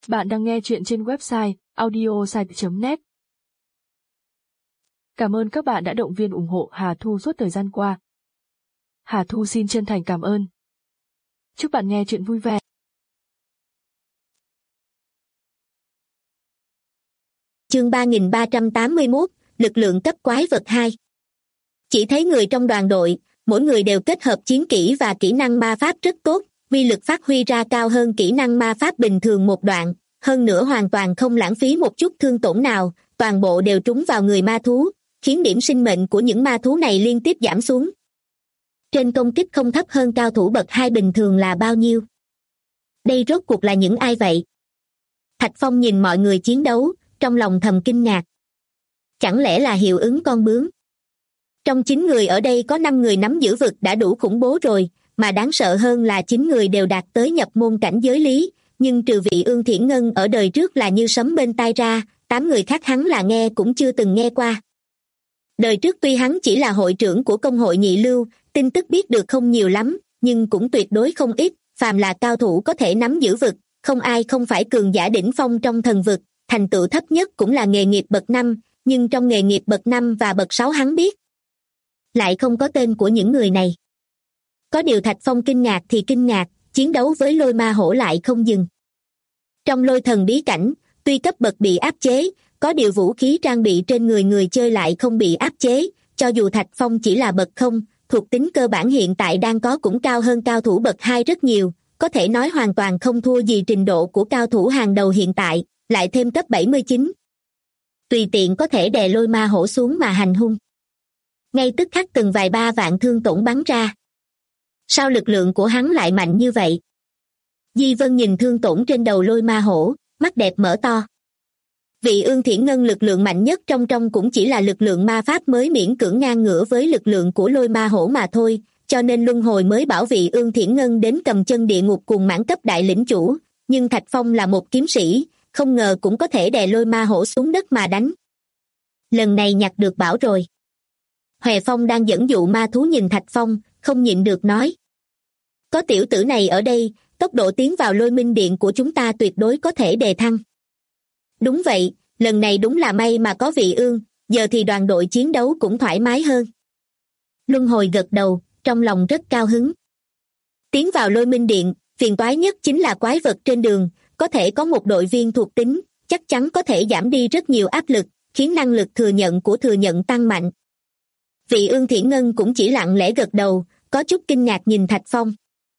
Bạn đang nghe chuyện trên website audiosite.net. Cảm ơn các bạn đã động viên ủng hộ Hà Thu suốt thời gian qua. Hà Thu xin chân thành cảm ơn. Chúc bạn nghe chuyện vui vẻ. Chương 3381, lực lượng cấp quái vật 2. Chỉ thấy người trong đoàn đội, mỗi người đều kết hợp chiến kỹ và kỹ năng ma pháp rất tốt, uy lực phát huy ra cao hơn kỹ năng ma pháp bình thường một đoạn, hơn nữa hoàn toàn không lãng phí một chút thương tổn nào, toàn bộ đều trúng vào người ma thú, khiến điểm sinh mệnh của những ma thú này liên tiếp giảm xuống. Trên công kích không thấp hơn cao thủ bậc 2 bình thường là bao nhiêu? Đây rốt cuộc là những ai vậy? Thạch Phong nhìn mọi người chiến đấu, trong lòng thầm kinh ngạc. Chẳng lẽ là hiệu ứng con bướm? Trong 9 người ở đây có 5 người nắm giữ vực đã đủ khủng bố rồi, mà đáng sợ hơn là 9 người đều đạt tới nhập môn cảnh giới lý, nhưng trừ vị Ương Thiển Ngân ở đời trước là như sấm bên tai ra, 8 người khác hắn là nghe cũng chưa từng nghe qua. Đời trước tuy hắn chỉ là hội trưởng của công hội nhị lưu, tin tức biết được không nhiều lắm, nhưng cũng tuyệt đối không ít, phàm là cao thủ có thể nắm giữ vực, không ai không phải cường giả đỉnh phong trong thần vực, thành tựu thấp nhất cũng là nghề nghiệp bậc 5, nhưng trong nghề nghiệp bậc 5 và bậc 6 hắn biết lại không có tên của những người này. Có điều Thạch Phong kinh ngạc thì kinh ngạc, chiến đấu với lôi ma hổ lại không dừng. Trong lôi thần bí cảnh, tuy cấp bậc bị áp chế, có điều vũ khí trang bị trên người người chơi lại không bị áp chế, cho dù Thạch Phong chỉ là bậc 0, thuộc tính cơ bản hiện tại đang có cũng cao hơn cao thủ bậc 2 rất nhiều, có thể nói hoàn toàn không thua gì trình độ của cao thủ hàng đầu hiện tại, lại thêm cấp 79. Tùy tiện có thể đè lôi ma hổ xuống mà hành hung. Ngay tức khắc từng vài ba vạn thương tổn bắn ra. Sao lực lượng của hắn lại mạnh như vậy? Di Vân nhìn thương tổn trên đầu lôi ma hổ, mắt đẹp mở to. Vị Ương Thiển Ngân lực lượng mạnh nhất trong cũng chỉ là lực lượng ma pháp mới miễn cưỡng ngang ngửa với lực lượng của lôi ma hổ mà thôi, cho nên luân hồi mới bảo vị Ương Thiển Ngân đến cầm chân địa ngục cùng mãn cấp đại lĩnh chủ, nhưng Thạch Phong là một kiếm sĩ, không ngờ cũng có thể đè lôi ma hổ xuống đất mà đánh. Lần này nhặt được bảo rồi. Hòe Phong đang dẫn dụ ma thú nhìn Thạch Phong, không nhịn được nói. Có tiểu tử này ở đây, tốc độ tiến vào lôi minh điện của chúng ta tuyệt đối có thể đề thăng. Đúng vậy, lần này đúng là may mà có vị Ương, giờ thì đoàn đội chiến đấu cũng thoải mái hơn. Luân hồi gật đầu, trong lòng rất cao hứng. Tiến vào lôi minh điện, phiền toái nhất chính là quái vật trên đường, có thể có một đội viên thuộc tính, chắc chắn có thể giảm đi rất nhiều áp lực, khiến năng lực thừa nhận tăng mạnh. Vị Ương Thiển Ngân cũng chỉ lặng lẽ gật đầu, có chút kinh ngạc nhìn Thạch Phong.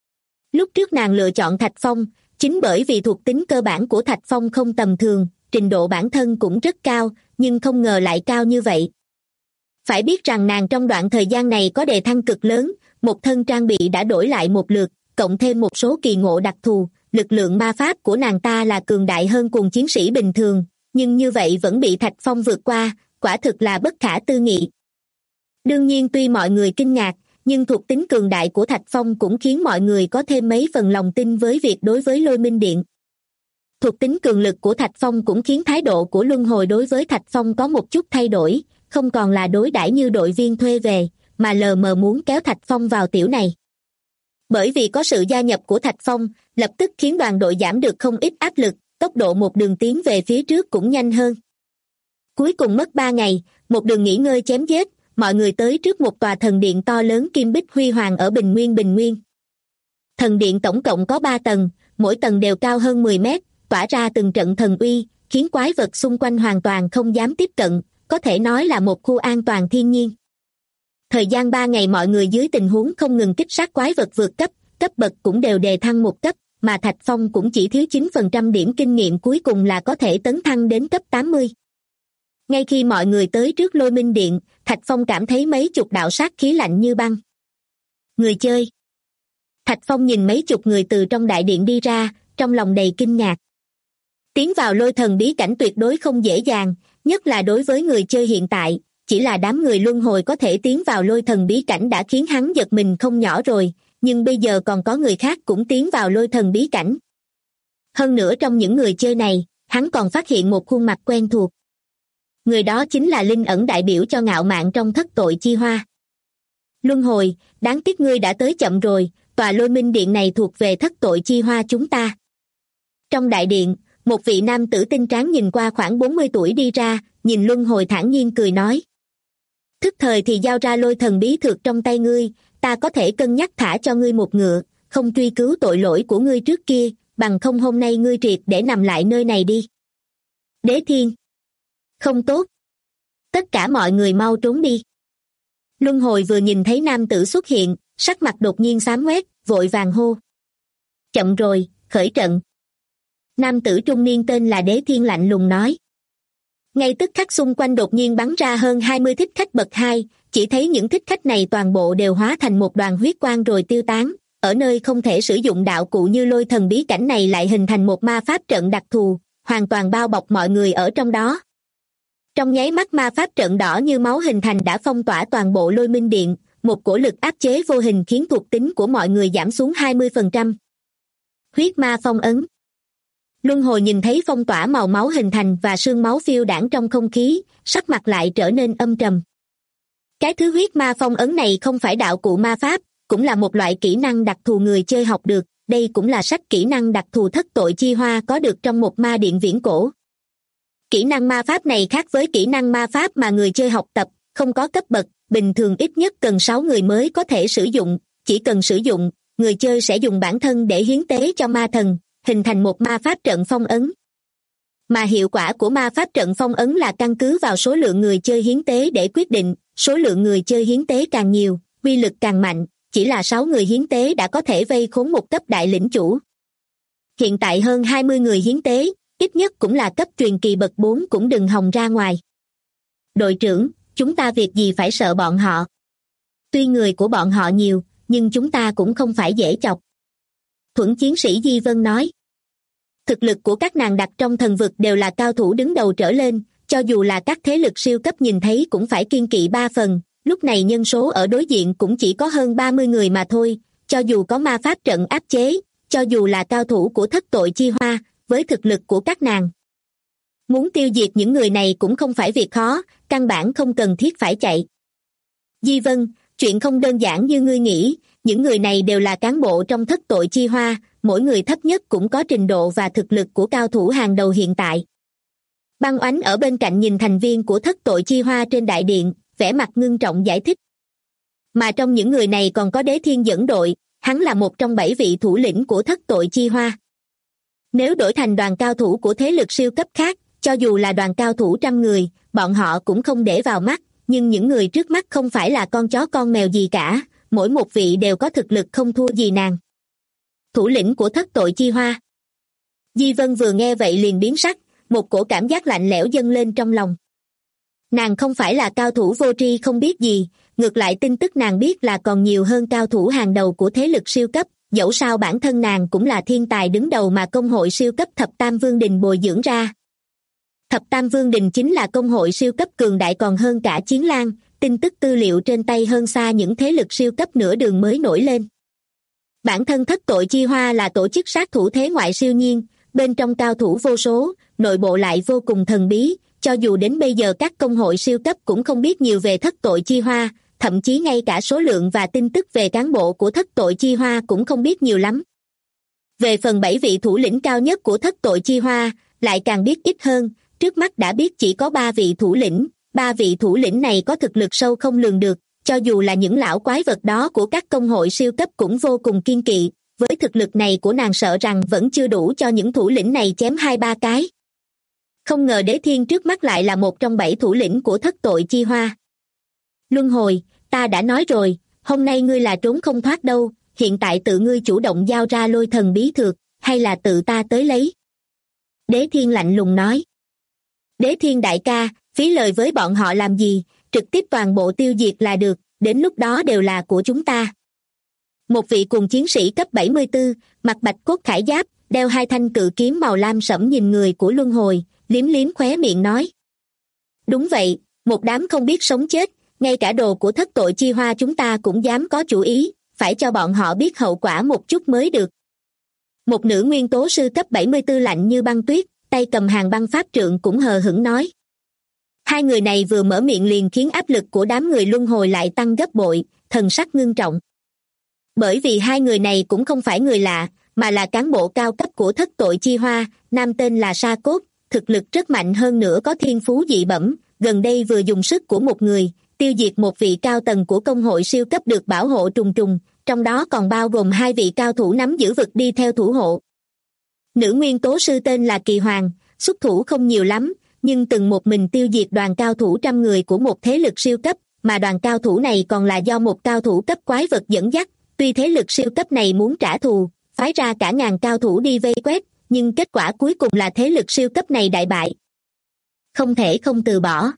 Lúc trước nàng lựa chọn Thạch Phong, chính bởi vì thuộc tính cơ bản của Thạch Phong không tầm thường, trình độ bản thân cũng rất cao, nhưng không ngờ lại cao như vậy. Phải biết rằng nàng trong đoạn thời gian này có đề thăng cực lớn, một thân trang bị đã đổi lại một lượt, cộng thêm một số kỳ ngộ đặc thù, lực lượng ma pháp của nàng ta là cường đại hơn cùng chiến sĩ bình thường, nhưng như vậy vẫn bị Thạch Phong vượt qua, quả thực là bất khả tư nghị. Đương nhiên tuy mọi người kinh ngạc, nhưng thuộc tính cường đại của Thạch Phong cũng khiến mọi người có thêm mấy phần lòng tin với việc đối với lôi minh điện. Thuộc tính cường lực của Thạch Phong cũng khiến thái độ của luân hồi đối với Thạch Phong có một chút thay đổi, không còn là đối đãi như đội viên thuê về, mà lờ mờ muốn kéo Thạch Phong vào tiểu này. Bởi vì có sự gia nhập của Thạch Phong, lập tức khiến đoàn đội giảm được không ít áp lực, tốc độ một đường tiến về phía trước cũng nhanh hơn. Cuối cùng mất 3 ngày, một đường nghỉ ngơi chém giết, mọi người tới trước một tòa thần điện to lớn kim bích huy hoàng ở Bình Nguyên. Thần điện tổng cộng có 3 tầng, mỗi tầng đều cao hơn 10 mét, tỏa ra từng trận thần uy, khiến quái vật xung quanh hoàn toàn không dám tiếp cận, có thể nói là một khu an toàn thiên nhiên. Thời gian 3 ngày mọi người dưới tình huống không ngừng kích sát quái vật vượt cấp, cấp bậc cũng đều đề thăng một cấp, mà Thạch Phong cũng chỉ thiếu 9% điểm kinh nghiệm cuối cùng là có thể tấn thăng đến cấp 80. Ngay khi mọi người tới trước lôi minh điện, Thạch Phong cảm thấy mấy chục đạo sát khí lạnh như băng. Người chơi. Thạch Phong nhìn mấy chục người từ trong đại điện đi ra, trong lòng đầy kinh ngạc. Tiến vào lôi thần bí cảnh tuyệt đối không dễ dàng, nhất là đối với người chơi hiện tại, chỉ là đám người luân hồi có thể tiến vào lôi thần bí cảnh đã khiến hắn giật mình không nhỏ rồi, nhưng bây giờ còn có người khác cũng tiến vào lôi thần bí cảnh. Hơn nữa trong những người chơi này, hắn còn phát hiện một khuôn mặt quen thuộc. Người đó chính là Linh Ẩn đại biểu cho ngạo mạn trong thất tội chi hoa. Luân hồi, đáng tiếc ngươi đã tới chậm rồi, tòa lôi minh điện này thuộc về thất tội chi hoa chúng ta. Trong đại điện, Một vị nam tử tinh tráng nhìn qua khoảng 40 tuổi đi ra, nhìn luân hồi thản nhiên cười nói. Thức thời thì giao ra lôi thần bí thược trong tay ngươi, ta có thể cân nhắc thả cho ngươi một ngựa, không truy cứu tội lỗi của ngươi trước kia, bằng không hôm nay ngươi triệt để nằm lại nơi này đi. Đế Thiên. Không tốt. Tất cả mọi người mau trốn đi. Luân hồi vừa nhìn thấy nam tử xuất hiện, sắc mặt đột nhiên xám ngoét, vội vàng hô. Chậm rồi, khởi trận. Nam tử trung niên tên là Đế Thiên lạnh lùng nói. Ngay tức khắc xung quanh đột nhiên bắn ra hơn 20 thích khách bậc 2, chỉ thấy những thích khách này toàn bộ đều hóa thành một đoàn huyết quang rồi tiêu tán, ở nơi không thể sử dụng đạo cụ như lôi thần bí cảnh này lại hình thành một ma pháp trận đặc thù, hoàn toàn bao bọc mọi người ở trong đó. Trong nháy mắt ma pháp trận đỏ như máu hình thành đã phong tỏa toàn bộ lôi minh điện, một cổ lực áp chế vô hình khiến thuộc tính của mọi người giảm xuống 20%. Huyết ma phong ấn. Luân hồi nhìn thấy phong tỏa màu máu hình thành và sương máu phiêu đãng trong không khí, sắc mặt lại trở nên âm trầm. Cái thứ huyết ma phong ấn này không phải đạo cụ ma pháp, cũng là một loại kỹ năng đặc thù người chơi học được, đây cũng là sách kỹ năng đặc thù thất tội chi hoa có được trong một ma điện viễn cổ. Kỹ năng ma pháp này khác với kỹ năng ma pháp mà người chơi học tập, không có cấp bậc, bình thường ít nhất cần 6 người mới có thể sử dụng, chỉ cần sử dụng, người chơi sẽ dùng bản thân để hiến tế cho ma thần, hình thành một ma pháp trận phong ấn. Mà hiệu quả của ma pháp trận phong ấn là căn cứ vào số lượng người chơi hiến tế để quyết định, số lượng người chơi hiến tế càng nhiều, uy lực càng mạnh, chỉ là 6 người hiến tế đã có thể vây khốn một cấp đại lĩnh chủ. Hiện tại hơn 20 người hiến tế, ít nhất cũng là cấp truyền kỳ bậc 4 cũng đừng hòng ra ngoài. Đội trưởng, chúng ta việc gì phải sợ bọn họ? Tuy người của bọn họ nhiều, nhưng chúng ta cũng không phải dễ chọc. Thuẫn chiến sĩ Di Vân nói. Thực lực của các nàng đặt trong thần vực đều là cao thủ đứng đầu trở lên, cho dù là các thế lực siêu cấp nhìn thấy cũng phải kiêng kỵ 3 phần, lúc này nhân số ở đối diện cũng chỉ có hơn 30 người mà thôi, cho dù có ma pháp trận áp chế, cho dù là cao thủ của thất tội chi hoa, với thực lực của các nàng. Muốn tiêu diệt những người này cũng không phải việc khó, căn bản không cần thiết phải chạy. Di Vân, chuyện không đơn giản như ngươi nghĩ, những người này đều là cán bộ trong thất tội chi hoa, mỗi người thấp nhất cũng có trình độ và thực lực của cao thủ hàng đầu hiện tại. Băng Oánh ở bên cạnh nhìn thành viên của thất tội chi hoa trên đại điện, vẻ mặt ngưng trọng giải thích. Mà trong những người này còn có Đế Thiên dẫn đội, hắn là một trong 7 vị thủ lĩnh của thất tội chi hoa. Nếu đổi thành đoàn cao thủ của thế lực siêu cấp khác, cho dù là đoàn cao thủ 100 người, bọn họ cũng không để vào mắt, nhưng những người trước mắt không phải là con chó con mèo gì cả, mỗi một vị đều có thực lực không thua gì nàng. Thủ lĩnh của thất tội chi hoa. Di Vân vừa nghe vậy liền biến sắc, một cổ cảm giác lạnh lẽo dâng lên trong lòng. Nàng không phải là cao thủ vô tri không biết gì, ngược lại tin tức nàng biết là còn nhiều hơn cao thủ hàng đầu của thế lực siêu cấp, dẫu sao bản thân nàng cũng là thiên tài đứng đầu mà công hội siêu cấp Thập Tam Vương Đình bồi dưỡng ra. Thập Tam Vương Đình chính là công hội siêu cấp cường đại còn hơn cả Chiến Lang, tin tức tư liệu trên tay hơn xa những thế lực siêu cấp nửa đường mới nổi lên. Bản thân thất tội chi hoa là tổ chức sát thủ thế ngoại siêu nhiên, bên trong cao thủ vô số, nội bộ lại vô cùng thần bí, cho dù đến bây giờ các công hội siêu cấp cũng không biết nhiều về thất tội chi hoa, thậm chí ngay cả số lượng và tin tức về cán bộ của thất tội chi hoa cũng không biết nhiều lắm. Về phần 7 vị thủ lĩnh cao nhất của thất tội chi hoa, lại càng biết ít hơn, trước mắt đã biết chỉ có 3 vị thủ lĩnh, 3 vị thủ lĩnh này có thực lực sâu không lường được, cho dù là những lão quái vật đó của các công hội siêu cấp cũng vô cùng kiêng kỵ, với thực lực này của nàng sợ rằng vẫn chưa đủ cho những thủ lĩnh này chém 2-3 cái. Không ngờ Đế Thiên trước mắt lại là một trong 7 thủ lĩnh của thất tội chi hoa. Luân hồi, ta đã nói rồi, hôm nay ngươi là trốn không thoát đâu, hiện tại tự ngươi chủ động giao ra lôi thần bí thược, hay là tự ta tới lấy? Đế Thiên lạnh lùng nói. Đế Thiên đại ca, phí lời với bọn họ làm gì, trực tiếp toàn bộ tiêu diệt là được, đến lúc đó đều là của chúng ta. Một vị cùng chiến sĩ cấp 74, mặc bạch cốt khải giáp, đeo 2 thanh cự kiếm màu lam sẫm nhìn người của Luân hồi, liếm liếm khóe miệng nói. Đúng vậy, một đám không biết sống chết, ngay cả đồ của thất tội chi hoa chúng ta cũng dám có chủ ý, phải cho bọn họ biết hậu quả một chút mới được. Một nữ nguyên tố sư cấp 74 lạnh như băng tuyết, tay cầm hàng băng pháp trượng cũng hờ hững nói. Hai người này vừa mở miệng liền khiến áp lực của đám người Luân hồi lại tăng gấp bội, thần sắc ngưng trọng. Bởi vì hai người này cũng không phải người lạ, mà là cán bộ cao cấp của thất tội chi hoa. Nam tên là Sa Cốt, thực lực rất mạnh, hơn nữa có thiên phú dị bẩm, gần đây vừa dùng sức của một người tiêu diệt một vị cao tầng của công hội siêu cấp được bảo hộ trùng trùng, trong đó còn bao gồm 2 vị cao thủ nắm giữ vực đi theo thủ hộ. Nữ nguyên tố sư tên là Kỳ Hoàng, xuất thủ không nhiều lắm, nhưng từng một mình tiêu diệt đoàn cao thủ 100 người của một thế lực siêu cấp, mà đoàn cao thủ này còn là do một cao thủ cấp quái vật dẫn dắt. Tuy thế lực siêu cấp này muốn trả thù, phái ra cả ngàn cao thủ đi vây quét, nhưng kết quả cuối cùng là thế lực siêu cấp này đại bại. Không thể không từ bỏ.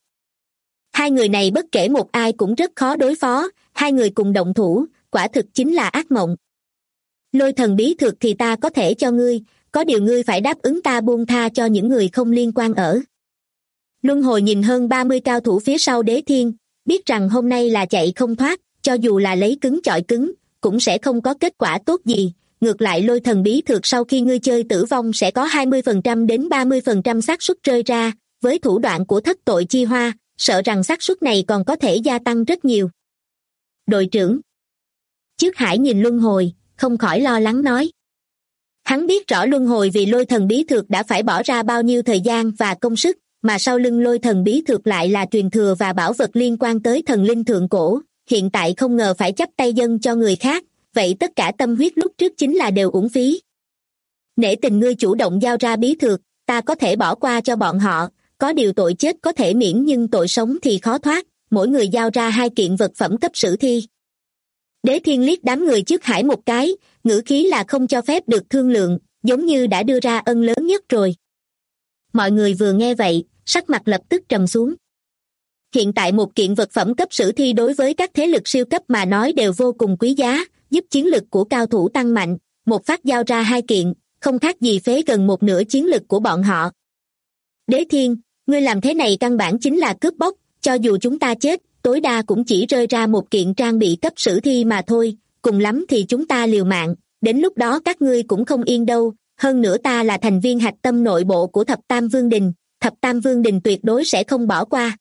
2 người này bất kể một ai cũng rất khó đối phó, 2 người cùng động thủ, quả thực chính là ác mộng. Lôi thần bí thực thì ta có thể cho ngươi, có điều ngươi phải đáp ứng ta buông tha cho những người không liên quan ở. Luân hồi nhìn hơn 30 cao thủ phía sau Đế Thiên, biết rằng hôm nay là chạy không thoát, cho dù là lấy cứng chọi cứng, cũng sẽ không có kết quả tốt gì. Ngược lại lôi thần bí thực sau khi ngươi chơi tử vong sẽ có 20% đến 30% xác suất rơi ra, với thủ đoạn của thất tội chi hoa, sợ rằng xác suất này còn có thể gia tăng rất nhiều. Đội trưởng Trước Hải nhìn luân hồi, không khỏi lo lắng nói. Hắn biết rõ luân hồi vì lôi thần bí thực đã phải bỏ ra bao nhiêu thời gian và công sức, mà sau lưng lôi thần bí thực lại là truyền thừa và bảo vật liên quan tới thần linh thượng cổ, hiện tại không ngờ phải chắp tay dâng cho người khác, vậy tất cả tâm huyết lúc trước chính là đều uổng phí. Nể tình ngươi chủ động giao ra bí thực, ta có thể bỏ qua cho bọn họ, có điều tội chết có thể miễn nhưng tội sống thì khó thoát, mỗi người giao ra 2 kiện vật phẩm cấp sử thi. Đế Thiên liếc đám người trước Hải một cái, ngữ khí là không cho phép được thương lượng, giống như đã đưa ra ân lớn nhất rồi. Mọi người vừa nghe vậy, sắc mặt lập tức trầm xuống. Hiện tại một kiện vật phẩm cấp sử thi đối với các thế lực siêu cấp mà nói đều vô cùng quý giá, giúp chiến lực của cao thủ tăng mạnh, một phát giao ra 2 kiện, không khác gì phế gần một nửa chiến lực của bọn họ. Đế Thiên, ngươi làm thế này căn bản chính là cướp bóc, cho dù chúng ta chết, tối đa cũng chỉ rơi ra một kiện trang bị cấp sử thi mà thôi, cùng lắm thì chúng ta liều mạng, đến lúc đó các ngươi cũng không yên đâu, hơn nữa ta là thành viên hạch tâm nội bộ của Thập Tam Vương Đình, Thập Tam Vương Đình tuyệt đối sẽ không bỏ qua.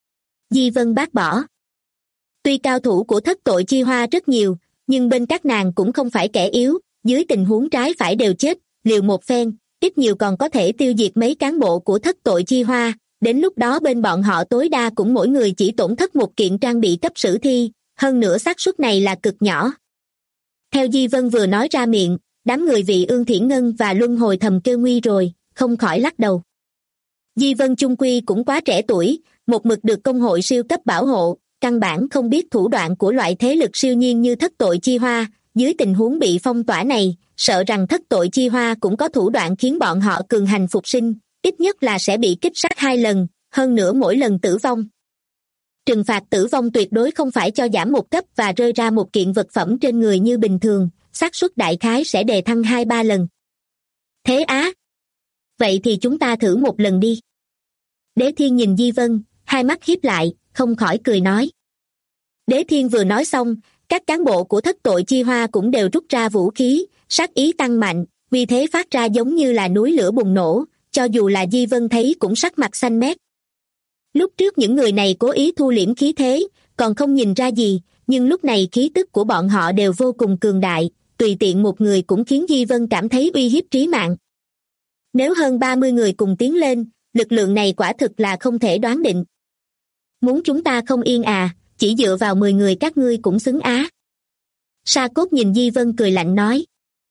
Di Vân bác bỏ. Tuy cao thủ của thất tội chi hoa rất nhiều, nhưng bên các nàng cũng không phải kẻ yếu, dưới tình huống trái phải đều chết, liều một phen, ít nhiều còn có thể tiêu diệt mấy cán bộ của thất tội chi hoa, đến lúc đó bên bọn họ tối đa cũng mỗi người chỉ tổn thất một kiện trang bị cấp sử thi, hơn nữa xác suất này là cực nhỏ. Theo Di Vân vừa nói ra miệng, đám người vị Ương Thiển Ngân và Luân Hồi thầm kêu nguy rồi, không khỏi lắc đầu. Di Vân chung quy cũng quá trẻ tuổi, một mực được công hội siêu cấp bảo hộ, căn bản không biết thủ đoạn của loại thế lực siêu nhiên như thất tội chi hoa, dưới tình huống bị phong tỏa này, sợ rằng thất tội chi hoa cũng có thủ đoạn khiến bọn họ cường hành phục sinh, ít nhất là sẽ bị kích sát 2 lần, hơn nữa mỗi lần tử vong. Trừng phạt tử vong tuyệt đối không phải cho giảm một cấp và rơi ra một kiện vật phẩm trên người như bình thường, xác suất đại khái sẽ đề thăng 2-3 lần. Thế á? Vậy thì chúng ta thử một lần đi. Đế Thiên nhìn Di Vân, hai mắt híp lại, không khỏi cười nói. Đế Thiên vừa nói xong, các cán bộ của thất tội chi hoa cũng đều rút ra vũ khí, sát ý tăng mạnh, uy thế phát ra giống như là núi lửa bùng nổ, cho dù là Di Vân thấy cũng sắc mặt xanh mét. Lúc trước những người này cố ý thu liễm khí thế, còn không nhìn ra gì, nhưng lúc này khí tức của bọn họ đều vô cùng cường đại, tùy tiện một người cũng khiến Di Vân cảm thấy uy hiếp trí mạng. Nếu hơn 30 người cùng tiến lên, lực lượng này quả thực là không thể đoán định. Muốn chúng ta không yên à, chỉ dựa vào 10 người các ngươi cũng xứng á. Sa Cốt nhìn Di Vân cười lạnh nói.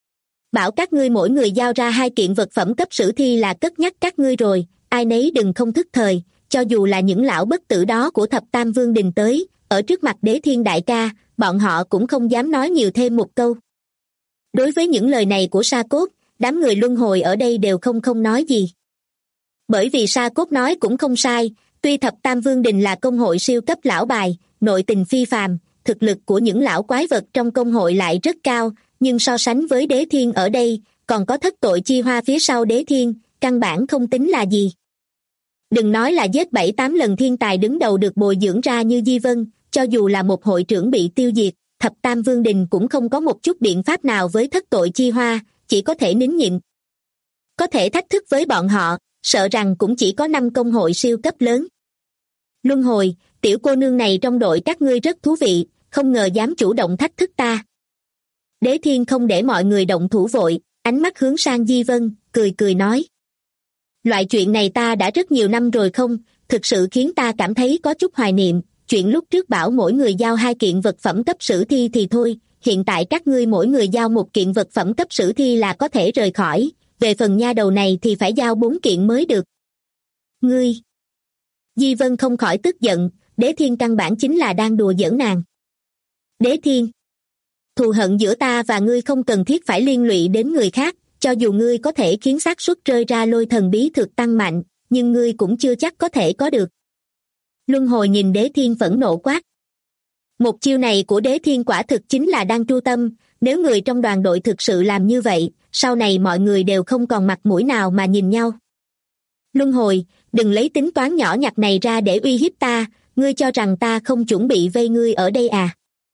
Bảo các ngươi mỗi người giao ra 2 kiện vật phẩm cấp sử thi là cất nhắc các ngươi rồi, ai nấy đừng không thức thời, cho dù là những lão bất tử đó của Thập Tam Vương Đình tới, ở trước mặt Đế Thiên đại ca, bọn họ cũng không dám nói nhiều thêm một câu. Đối với những lời này của Sa Cốt, đám người luân hồi ở đây đều không nói gì. Bởi vì Sa Cốt nói cũng không sai, tuy Thập Tam Vương Đình là công hội siêu cấp lão bài, nội tình phi phàm, thực lực của những lão quái vật trong công hội lại rất cao, nhưng so sánh với Đế Thiên ở đây, còn có thất tội chi hoa phía sau Đế Thiên, căn bản không tính là gì. Đừng nói là giết 7-8 lần thiên tài đứng đầu được bồi dưỡng ra như Di Vân, cho dù là một hội trưởng bị tiêu diệt, Thập Tam Vương Đình cũng không có một chút biện pháp nào với thất tội chi hoa, chỉ có thể nín nhịn. Có thể thách thức với bọn họ, sợ rằng cũng chỉ có 5 công hội siêu cấp lớn. Luân hồi, tiểu cô nương này trong đội các ngươi rất thú vị, không ngờ dám chủ động thách thức ta. Đế Thiên không để mọi người động thủ vội, ánh mắt hướng sang Di Vân, cười cười nói. Loại chuyện này ta đã rất nhiều năm rồi không, thực sự khiến ta cảm thấy có chút hoài niệm. Chuyện lúc trước bảo mỗi người giao 2 kiện vật phẩm cấp sử thi thì thôi, hiện tại các ngươi mỗi người giao 1 kiện vật phẩm cấp sử thi là có thể rời khỏi, về phần nha đầu này thì phải giao 4 kiện mới được. Ngươi! Di Vân không khỏi tức giận, Đế Thiên căn bản chính là đang đùa giỡn nàng. Đế Thiên! Thù hận giữa ta và ngươi không cần thiết phải liên lụy đến người khác, cho dù ngươi có thể khiến xác suất rơi ra lôi thần bí thực tăng mạnh, nhưng ngươi cũng chưa chắc có thể có được. Luân hồi nhìn Đế Thiên phẫn nộ quát. Một chiêu này của Đế Thiên quả thực chính là đang tru tâm, nếu người trong đoàn đội thực sự làm như vậy, sau này mọi người đều không còn mặt mũi nào mà nhìn nhau. Luân hồi, đừng lấy tính toán nhỏ nhặt này ra để uy hiếp ta, ngươi cho rằng ta không chuẩn bị vây ngươi ở đây à?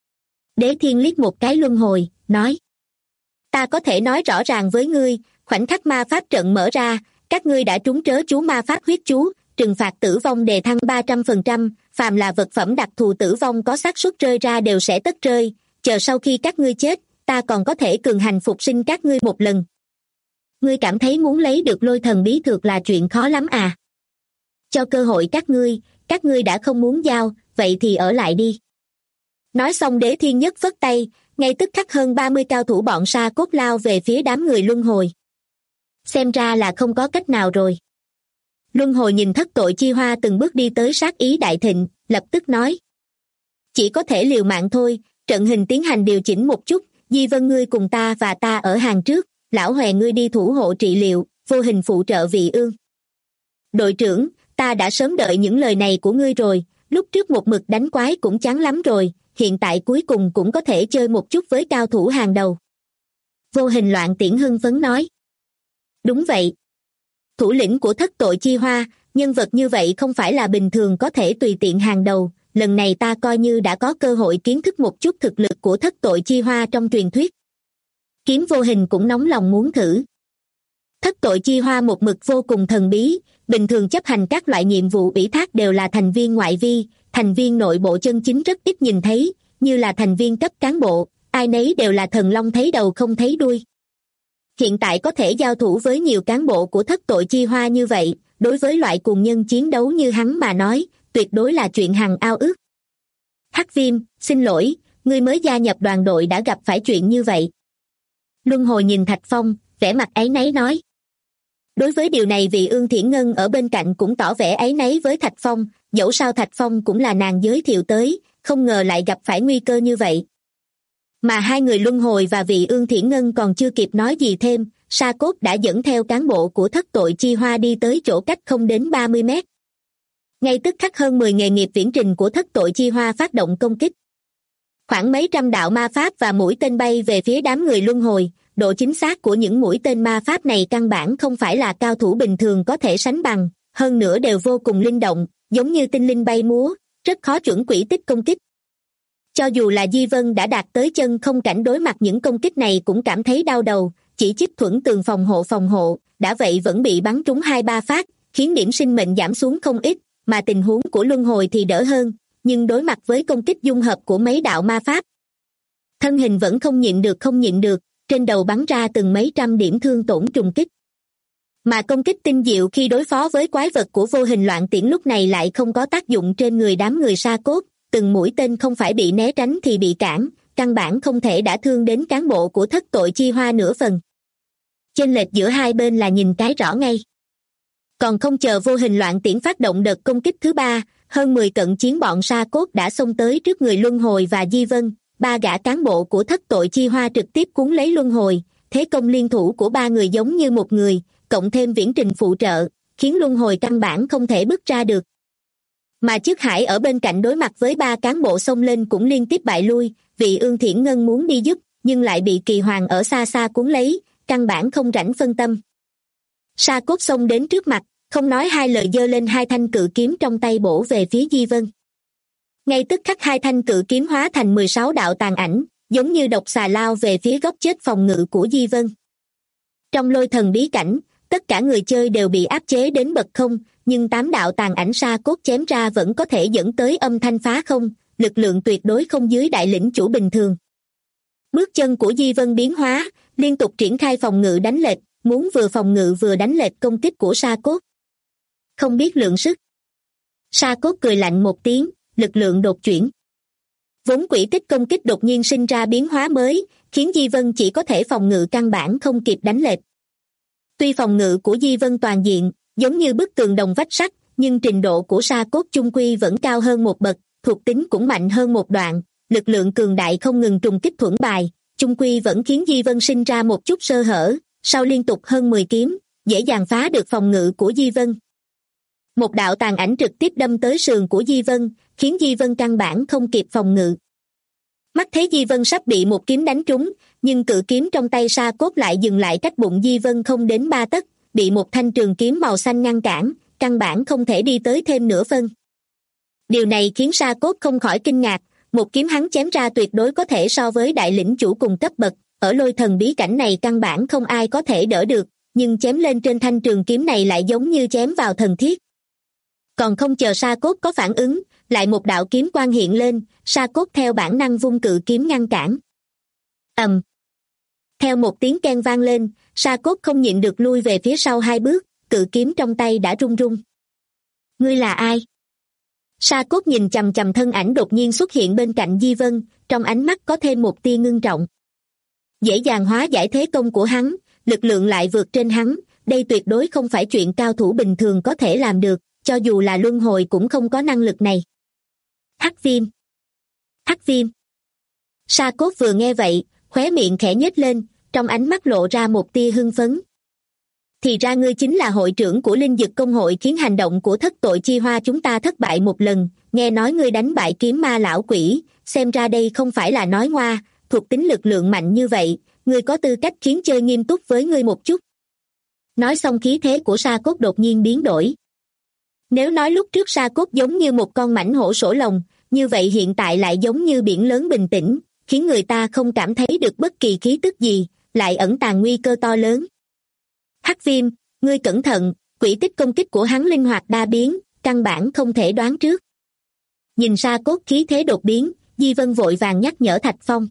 Đế Thiên liếc một cái Luân hồi, nói. Ta có thể nói rõ ràng với ngươi, khoảnh khắc ma pháp trận mở ra, các ngươi đã trúng trớ chú ma pháp huyết chú, trừng phạt tử vong đề thăng 300%, phàm là vật phẩm đặc thù tử vong có xác suất rơi ra đều sẽ tất rơi, chờ sau khi các ngươi chết, ta còn có thể cường hành phục sinh các ngươi một lần. Ngươi cảm thấy muốn lấy được lôi thần bí thược là chuyện khó lắm à? Cho cơ hội các ngươi đã không muốn giao, vậy thì ở lại đi. Nói xong Đế Thiên nhất phất tay, ngay tức khắc hơn 30 cao thủ bọn sa cốt lao về phía đám người luân hồi. Xem ra là không có cách nào rồi. Luân hồi nhìn Thất Tội Chi Hoa từng bước đi tới sát ý đại thịnh, lập tức nói. Chỉ có thể liều mạng thôi, trận hình tiến hành điều chỉnh một chút, Di Vân ngươi cùng ta và ta ở hàng trước, lão Hòe ngươi đi thủ hộ trị liệu, Vô Hình phụ trợ Vị Ương. Đội trưởng, ta đã sớm đợi những lời này của ngươi rồi, lúc trước một mực đánh quái cũng chán lắm rồi, hiện tại cuối cùng cũng có thể chơi một chút với cao thủ hàng đầu. Vô Hình Loạn Tiễn hưng phấn nói. Đúng vậy. Thủ lĩnh của Thất Tội Chi Hoa, nhân vật như vậy không phải là bình thường có thể tùy tiện hàng đầu, lần này ta coi như đã có cơ hội kiến thức một chút thực lực của Thất Tội Chi Hoa trong truyền thuyết. Kiếm Vô Hình cũng nóng lòng muốn thử. Thất Tội Chi Hoa một mực vô cùng thần bí, bình thường chấp hành các loại nhiệm vụ ủy thác đều là thành viên ngoại vi, thành viên nội bộ chân chính rất ít nhìn thấy, như là thành viên cấp cán bộ, ai nấy đều là thần long thấy đầu không thấy đuôi. Hiện tại có thể giao thủ với nhiều cán bộ của Thất Tội Chi Hoa như vậy, đối với loại cùng nhân chiến đấu như hắn mà nói, tuyệt đối là chuyện hằng ao ước. Hắc Viêm, xin lỗi, ngươi mới gia nhập đoàn đội đã gặp phải chuyện như vậy. Luân hồi nhìn Thạch Phong, vẻ mặt áy náy nói. Đối với điều này Vị Ương Thiển Ngân ở bên cạnh cũng tỏ vẻ áy náy với Thạch Phong, dẫu sao Thạch Phong cũng là nàng giới thiệu tới, không ngờ lại gặp phải nguy cơ như vậy. Mà hai người Luân Hồi và Vị Ương Thiển Ngân còn chưa kịp nói gì thêm, Sa Cốt đã dẫn theo cán bộ của Thất Tội Chi Hoa đi tới chỗ cách không đến 30 mét. Ngay tức khắc hơn 10 nghề nghiệp viễn trình của Thất Tội Chi Hoa phát động công kích. Khoảng mấy trăm đạo ma pháp và mũi tên bay về phía đám người Luân Hồi, độ chính xác của những mũi tên ma pháp này căn bản không phải là cao thủ bình thường có thể sánh bằng, hơn nữa đều vô cùng linh động, giống như tinh linh bay múa, rất khó chuẩn quỹ tích công kích. Cho dù là Di Vân đã đạt tới chân không cảnh đối mặt những công kích này cũng cảm thấy đau đầu, chỉ chích thuẫn tường phòng hộ, đã vậy vẫn bị bắn trúng 2-3 phát, khiến điểm sinh mệnh giảm xuống không ít, mà tình huống của Luân Hồi thì đỡ hơn, nhưng đối mặt với công kích dung hợp của mấy đạo ma pháp. Thân hình vẫn không nhịn được, trên đầu bắn ra từng mấy trăm điểm thương tổn trùng kích. Mà công kích tinh diệu khi đối phó với quái vật của Vô Hình Loạn Tiễn lúc này lại không có tác dụng trên người đám người Sa Cốt, từng mũi tên không phải bị né tránh thì bị cản, căn bản không thể đả thương đến cán bộ của Thất Tội Chi Hoa nửa phần. Chênh lệch giữa hai bên là nhìn cái rõ ngay. Còn không chờ Vô Hình Loạn Tiễn phát động đợt công kích thứ 3, hơn 10 cận chiến bọn Sa Cốt đã xông tới trước người Luân Hồi và Di Vân, 3 gã cán bộ của Thất Tội Chi Hoa trực tiếp cuốn lấy Luân Hồi, thế công liên thủ của 3 người giống như một người, cộng thêm viễn trình phụ trợ, khiến Luân Hồi căn bản không thể bước ra được. Mà Trước Hải ở bên cạnh đối mặt với 3 cán bộ xông lên cũng liên tiếp bại lui, Vị Ương Thiển Ngân muốn đi giúp, nhưng lại bị Kỳ Hoàng ở xa xa cuốn lấy, căn bản không rảnh phân tâm. Sa Cốt xông đến trước mặt, không nói hai lời giơ lên 2 thanh cự kiếm trong tay bổ về phía Di Vân. Ngay tức khắc 2 thanh cự kiếm hóa thành 16 đạo tàn ảnh, giống như độc xà lao về phía góc chết phòng ngự của Di Vân. Trong lôi thần bí cảnh, tất cả người chơi đều bị áp chế đến bậc không, nhưng 8 đạo tàn ảnh Sa Cốt chém ra vẫn có thể dẫn tới âm thanh phá không, lực lượng tuyệt đối không dưới đại lĩnh chủ bình thường. Bước chân của Di Vân biến hóa, liên tục triển khai phòng ngự đánh lệch, muốn vừa phòng ngự vừa đánh lệch công kích của Sa Cốt. Không biết lượng sức. Sa Cốt cười lạnh một tiếng, lực lượng đột chuyển. Vốn quỹ tích công kích đột nhiên sinh ra biến hóa mới, khiến Di Vân chỉ có thể phòng ngự căn bản không kịp đánh lệch. Tuy phòng ngự của Di Vân toàn diện, giống như bức tường đồng vách sắt, nhưng trình độ của Sa Cốt chung quy vẫn cao hơn một bậc, thuộc tính cũng mạnh hơn một đoạn, lực lượng cường đại không ngừng trùng kích thuẫn bài, chung quy vẫn khiến Di Vân sinh ra một chút sơ hở, sau liên tục hơn 10 kiếm, dễ dàng phá được phòng ngự của Di Vân. Một đạo tàn ảnh trực tiếp đâm tới sườn của Di Vân, khiến Di Vân căn bản không kịp phòng ngự. Mắt thấy Di Vân sắp bị một kiếm đánh trúng, nhưng cự kiếm trong tay Sa Cốt lại dừng lại cách bụng Di Vân không đến 3 tấc, bị một thanh trường kiếm màu xanh ngăn cản, căn bản không thể đi tới thêm nửa phân. Điều này khiến Sa Cốt không khỏi kinh ngạc, một kiếm hắn chém ra tuyệt đối có thể so với đại lĩnh chủ cùng cấp bậc, ở lôi thần bí cảnh này căn bản không ai có thể đỡ được, nhưng chém lên trên thanh trường kiếm này lại giống như chém vào thần thiết. Còn không chờ Sa Cốt có phản ứng, lại một đạo kiếm quang hiện lên, Sa Cốt theo bản năng vung cự kiếm ngăn cản. Ầm. Theo một tiếng keng vang lên, Sa Cốt không nhịn được lui về phía sau 2 bước, cự kiếm trong tay đã rung rung. Ngươi là ai? Sa Cốt nhìn chằm chằm thân ảnh đột nhiên xuất hiện bên cạnh Di Vân, trong ánh mắt có thêm một tia ngưng trọng. Dễ dàng hóa giải thế công của hắn, lực lượng lại vượt trên hắn, đây tuyệt đối không phải chuyện cao thủ bình thường có thể làm được, cho dù là luân hồi cũng không có năng lực này. Hắc viêm. Hắc viêm. Sa Cốt vừa nghe vậy, khóe miệng khẽ nhếch lên, trong ánh mắt lộ ra một tia hưng phấn. Thì ra ngươi chính là hội trưởng của Linh Dực Công hội, khiến hành động của Thất Tội Chi Hoa chúng ta thất bại một lần, nghe nói ngươi đánh bại kiếm ma lão quỷ, xem ra đây không phải là nói ngoa, thuộc tính lực lượng mạnh như vậy, ngươi có tư cách khiến chơi nghiêm túc với ngươi một chút. Nói xong khí thế của Sa Cốt đột nhiên biến đổi. Nếu nói lúc trước Sa Cốt giống như một con mãnh hổ sổ lồng, như vậy hiện tại lại giống như biển lớn bình tĩnh, khiến người ta không cảm thấy được bất kỳ khí tức gì, lại ẩn tàng nguy cơ to lớn. Hắc viêm, ngươi cẩn thận, quỹ tích công kích của hắn linh hoạt đa biến, căn bản không thể đoán trước. Nhìn Sa Cốt khí thế đột biến, Di Vân vội vàng nhắc nhở Thạch Phong.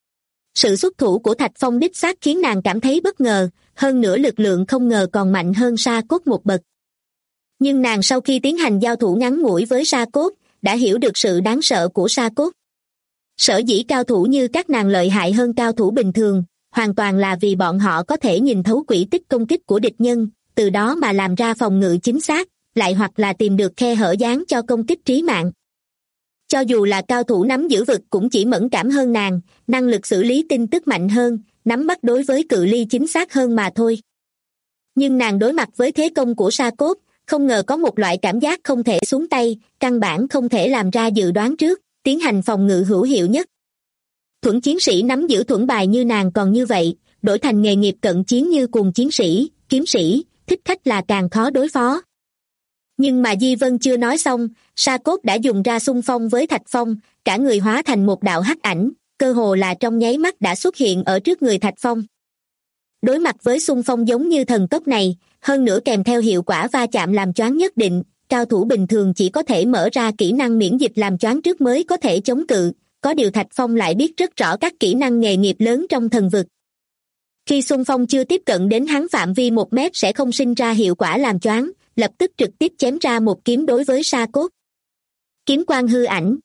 Sự xuất thủ của Thạch Phong đích xác khiến nàng cảm thấy bất ngờ, hơn nữa lực lượng không ngờ còn mạnh hơn Sa Cốt một bậc. Nhưng nàng sau khi tiến hành giao thủ ngắn ngủi với Sa Cốt, đã hiểu được sự đáng sợ của Sa Cốt. Sở dĩ cao thủ như các nàng lợi hại hơn cao thủ bình thường, hoàn toàn là vì bọn họ có thể nhìn thấu quỹ tích công kích của địch nhân, từ đó mà làm ra phòng ngự chính xác, lại hoặc là tìm được khe hở dán cho công kích trí mạng. Cho dù là cao thủ nắm giữ vực cũng chỉ mẫn cảm hơn nàng, năng lực xử lý tin tức mạnh hơn, nắm bắt đối với cự ly chính xác hơn mà thôi. Nhưng nàng đối mặt với thế công của Sa Cốt, không ngờ có một loại cảm giác không thể xuống tay, căn bản không thể làm ra dự đoán trước, tiến hành phòng ngự hữu hiệu nhất. Thuẫn chiến sĩ nắm giữ thuẫn bài như nàng còn như vậy, đổi thành nghề nghiệp cận chiến như cuồng chiến sĩ, kiếm sĩ, thích khách là càng khó đối phó. Nhưng mà Di Vân chưa nói xong, Sa Cốt đã dùng ra xung phong với Thạch Phong, cả người hóa thành một đạo hắc ảnh, cơ hồ là trong nháy mắt đã xuất hiện ở trước người Thạch Phong. Đối mặt với xung phong giống như thần tốc này, hơn nữa kèm theo hiệu quả va chạm làm choáng nhất định, cao thủ bình thường chỉ có thể mở ra kỹ năng miễn dịch làm choáng trước mới có thể chống cự, có điều Thạch Phong lại biết rất rõ các kỹ năng nghề nghiệp lớn trong thần vực. Khi xung phong chưa tiếp cận đến hắn phạm vi 1 mét sẽ không sinh ra hiệu quả làm choáng, lập tức trực tiếp chém ra một kiếm đối với Sa Cốt. Kiếm quang hư ảnh.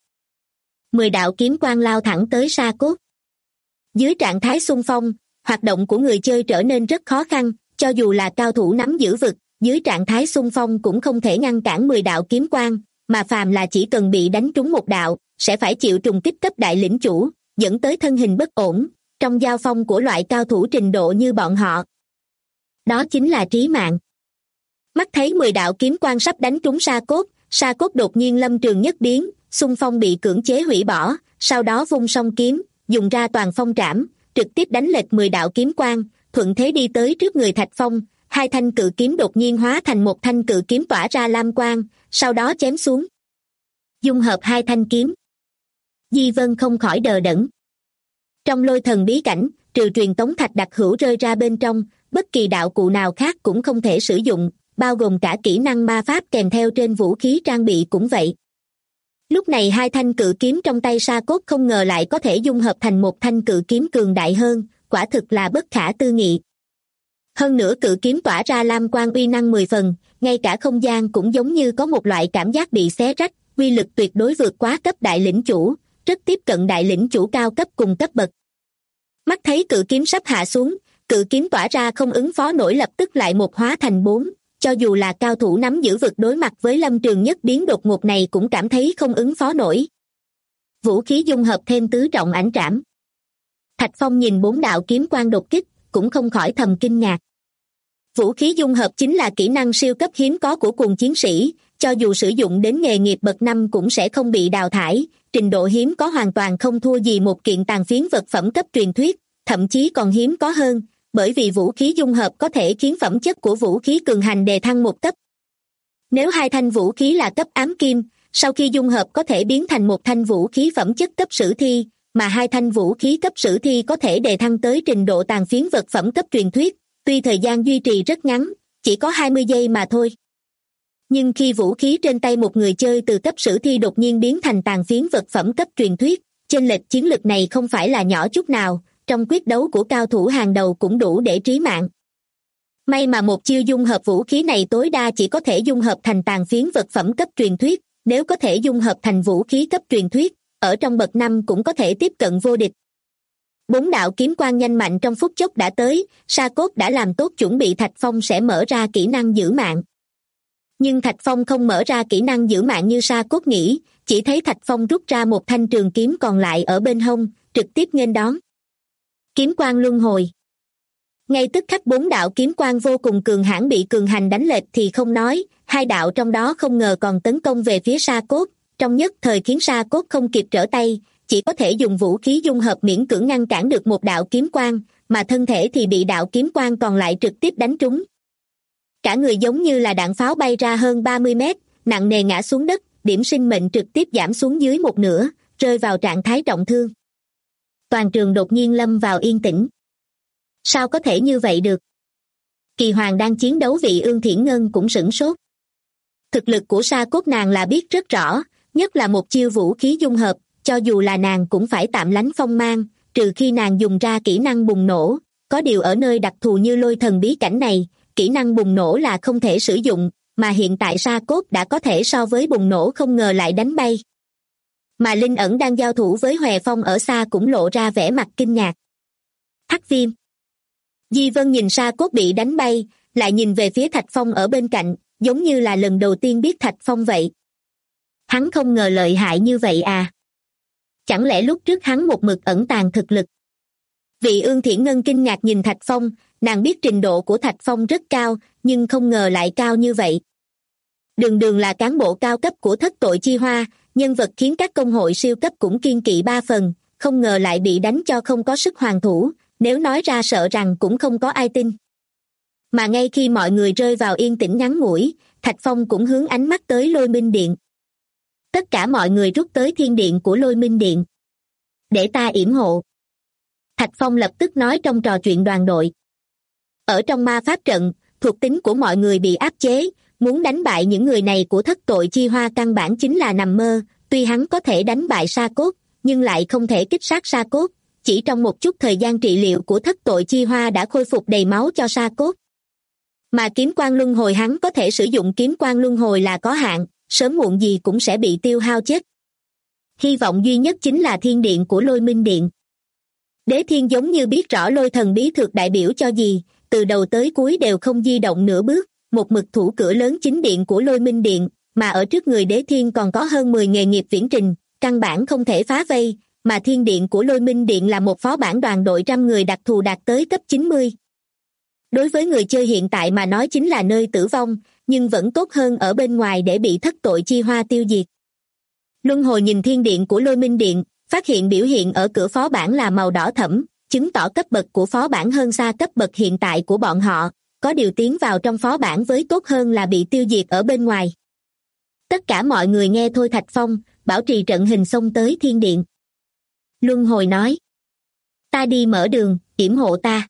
10 đạo kiếm quang lao thẳng tới Sa Cốt. Dưới trạng thái xung phong, hoạt động của người chơi trở nên rất khó khăn, cho dù là cao thủ nắm giữ vực, dưới trạng thái xung phong cũng không thể ngăn cản 10 đạo kiếm quang, mà phàm là chỉ cần bị đánh trúng một đạo, sẽ phải chịu trùng kích cấp đại lĩnh chủ, dẫn tới thân hình bất ổn, trong giao phong của loại cao thủ trình độ như bọn họ. Đó chính là trí mạng. Mắt thấy 10 đạo kiếm quang sắp đánh trúng Sa Cốt đột nhiên lâm trường nhất biến, xung phong bị cưỡng chế hủy bỏ, sau đó vung song kiếm, dùng ra toàn phong trảm, trực tiếp đánh lệch 10 đạo kiếm quang, thuận thế đi tới trước người Thạch Phong, 2 thanh cự kiếm đột nhiên hóa thành một thanh cự kiếm tỏa ra lam quang, sau đó chém xuống. Dung hợp 2 thanh kiếm. Di Vân không khỏi đờ đẫn. Trong lôi thần bí cảnh, trừ truyền tống thạch đặc hữu rơi ra bên trong, bất kỳ đạo cụ nào khác cũng không thể sử dụng, bao gồm cả kỹ năng ma pháp kèm theo trên vũ khí trang bị cũng vậy. Lúc này 2 thanh cự kiếm trong tay Sa Cốt không ngờ lại có thể dung hợp thành một thanh cự kiếm cường đại hơn, quả thực là bất khả tư nghị. Hơn nữa cự kiếm tỏa ra lam quang uy năng 10 phần, ngay cả không gian cũng giống như có một loại cảm giác bị xé rách, uy lực tuyệt đối vượt quá cấp đại lĩnh chủ, rất tiếp cận đại lĩnh chủ cao cấp cùng cấp bậc. Mắt thấy cự kiếm sắp hạ xuống, cự kiếm tỏa ra không ứng phó nổi lập tức lại một hóa thành 4, cho dù là cao thủ nắm giữ vực đối mặt với Lâm Trường nhất biến đột ngột này cũng cảm thấy không ứng phó nổi. Vũ khí dung hợp thêm tứ trọng ảnh trảm. Thạch Phong nhìn 4 đạo kiếm quang đột kích, cũng không khỏi thầm kinh ngạc. Vũ khí dung hợp chính là kỹ năng siêu cấp hiếm có của cuồng chiến sĩ, cho dù sử dụng đến nghề nghiệp bậc 5 cũng sẽ không bị đào thải, trình độ hiếm có hoàn toàn không thua gì một kiện tàn phiến vật phẩm cấp truyền thuyết, thậm chí còn hiếm có hơn, bởi vì vũ khí dung hợp có thể khiến phẩm chất của vũ khí cường hành đề thăng một cấp. Nếu 2 thanh vũ khí là cấp ám kim, sau khi dung hợp có thể biến thành một thanh vũ khí phẩm chất cấp sử thi, mà 2 thanh vũ khí cấp sử thi có thể đề thăng tới trình độ tàn phiến vật phẩm cấp truyền thuyết, tuy thời gian duy trì rất ngắn, chỉ có 20 giây mà thôi. Nhưng khi vũ khí trên tay một người chơi từ cấp sử thi đột nhiên biến thành tàn phiến vật phẩm cấp truyền thuyết, chênh lệch chiến lực này không phải là nhỏ chút nào, trong quyết đấu của cao thủ hàng đầu cũng đủ để trí mạng. May mà một chiêu dung hợp vũ khí này tối đa chỉ có thể dung hợp thành tàn phiến vật phẩm cấp truyền thuyết, nếu có thể dung hợp thành vũ khí cấp truyền thuyết, ở trong bậc 5 cũng có thể tiếp cận vô địch. 4 đạo kiếm quang nhanh mạnh trong phút chốc đã tới, Sa Cốt đã làm tốt chuẩn bị Thạch Phong sẽ mở ra kỹ năng giữ mạng. Nhưng Thạch Phong không mở ra kỹ năng giữ mạng như Sa Cốt nghĩ, chỉ thấy Thạch Phong rút ra một thanh trường kiếm còn lại ở bên hông, trực tiếp nghênh đón. Kiếm quang luân hồi. Ngay tức khắc 4 đạo kiếm quang vô cùng cường hãn bị cường hành đánh lệch thì không nói, 2 đạo trong đó không ngờ còn tấn công về phía Sa Cốt, trong nhất thời khiến Sa Cốt không kịp trở tay, chỉ có thể dùng vũ khí dung hợp miễn cưỡng ngăn cản được một đạo kiếm quang, mà thân thể thì bị đạo kiếm quang còn lại trực tiếp đánh trúng. Cả người giống như là đạn pháo bay ra hơn 30 mét, nặng nề ngã xuống đất, điểm sinh mệnh trực tiếp giảm xuống dưới một nửa, rơi vào trạng thái trọng thương. Toàn trường đột nhiên lâm vào yên tĩnh. Sao có thể như vậy được? Kỳ Hoàng đang chiến đấu Vị Ương Thiển Ngân cũng sửng sốt. Thực lực của Sa Cốt nàng là biết rất rõ, nhất là một chiêu vũ khí dung hợp, cho dù là nàng cũng phải tạm lánh phong mang, trừ khi nàng dùng ra kỹ năng bùng nổ, có điều ở nơi đặc thù như lôi thần bí cảnh này, kỹ năng bùng nổ là không thể sử dụng, mà hiện tại Sa Cốt đã có thể so với bùng nổ không ngờ lại đánh bay. Mà Linh Ẩn đang giao thủ với Hòe Phong ở xa cũng lộ ra vẻ mặt kinh ngạc. Hắc Viêm. Di Vân nhìn Sa Cốt bị đánh bay, lại nhìn về phía Thạch Phong ở bên cạnh, giống như là lần đầu tiên biết Thạch Phong vậy. Hắn không ngờ lợi hại như vậy à? Chẳng lẽ lúc trước hắn một mực ẩn tàng thực lực? Vị Ương Thiển Ngân kinh ngạc nhìn Thạch Phong, nàng biết trình độ của Thạch Phong rất cao, nhưng không ngờ lại cao như vậy. Đường đường là cán bộ cao cấp của Thất Tội Chi Hoa, nhân vật khiến các công hội siêu cấp cũng kiêng kỵ 3 phần, không ngờ lại bị đánh cho không có sức hoàn thủ, nếu nói ra sợ rằng cũng không có ai tin. Mà ngay khi mọi người rơi vào yên tĩnh ngắn ngủi, Thạch Phong cũng hướng ánh mắt tới Lôi Minh Điện. Tất cả mọi người rút tới thiên điện của Lôi Minh Điện. Để ta yểm hộ. Thạch Phong lập tức nói trong trò chuyện đoàn đội. Ở trong ma pháp trận, thuộc tính của mọi người bị áp chế, muốn đánh bại những người này của Thất Tội Chi Hoa căn bản chính là nằm mơ, tuy hắn có thể đánh bại Sa Cốt, nhưng lại không thể kích sát Sa Cốt, chỉ trong một chút thời gian trị liệu của Thất Tội Chi Hoa đã khôi phục đầy máu cho Sa Cốt. Mà kiếm quang luân hồi hắn có thể sử dụng kiếm quang luân hồi là có hạn, sớm muộn gì cũng sẽ bị tiêu hao chết. Hy vọng duy nhất chính là thiên điện của Lôi Minh Điện. Đế Thiên giống như biết rõ lôi thần bí thực đại biểu cho gì, từ đầu tới cuối đều không di động nửa bước, một mực thủ cửa lớn chính điện của Lôi Minh Điện, mà ở trước người Đế Thiên còn có hơn 10 nghề nghiệp viễn trình, căn bản không thể phá vây, mà thiên điện của Lôi Minh Điện là một phó bản đoàn đội 100 người đặc thù đạt tới cấp 90. Đối với người chơi hiện tại mà nói chính là nơi tử vong, nhưng vẫn tốt hơn ở bên ngoài để bị Thất Tội Chi Hoa tiêu diệt. Luân hồi nhìn thiên điện của Lôi Minh Điện, phát hiện biểu hiện ở cửa phó bản là màu đỏ thẫm, chứng tỏ cấp bậc của phó bản hơn xa cấp bậc hiện tại của bọn họ, có điều tiến vào trong phó bản với tốt hơn là bị tiêu diệt ở bên ngoài. Tất cả mọi người nghe thôi Thạch Phong, bảo trì trận hình xông tới thiên điện. Luân hồi nói. Ta đi mở đường, yểm hộ ta.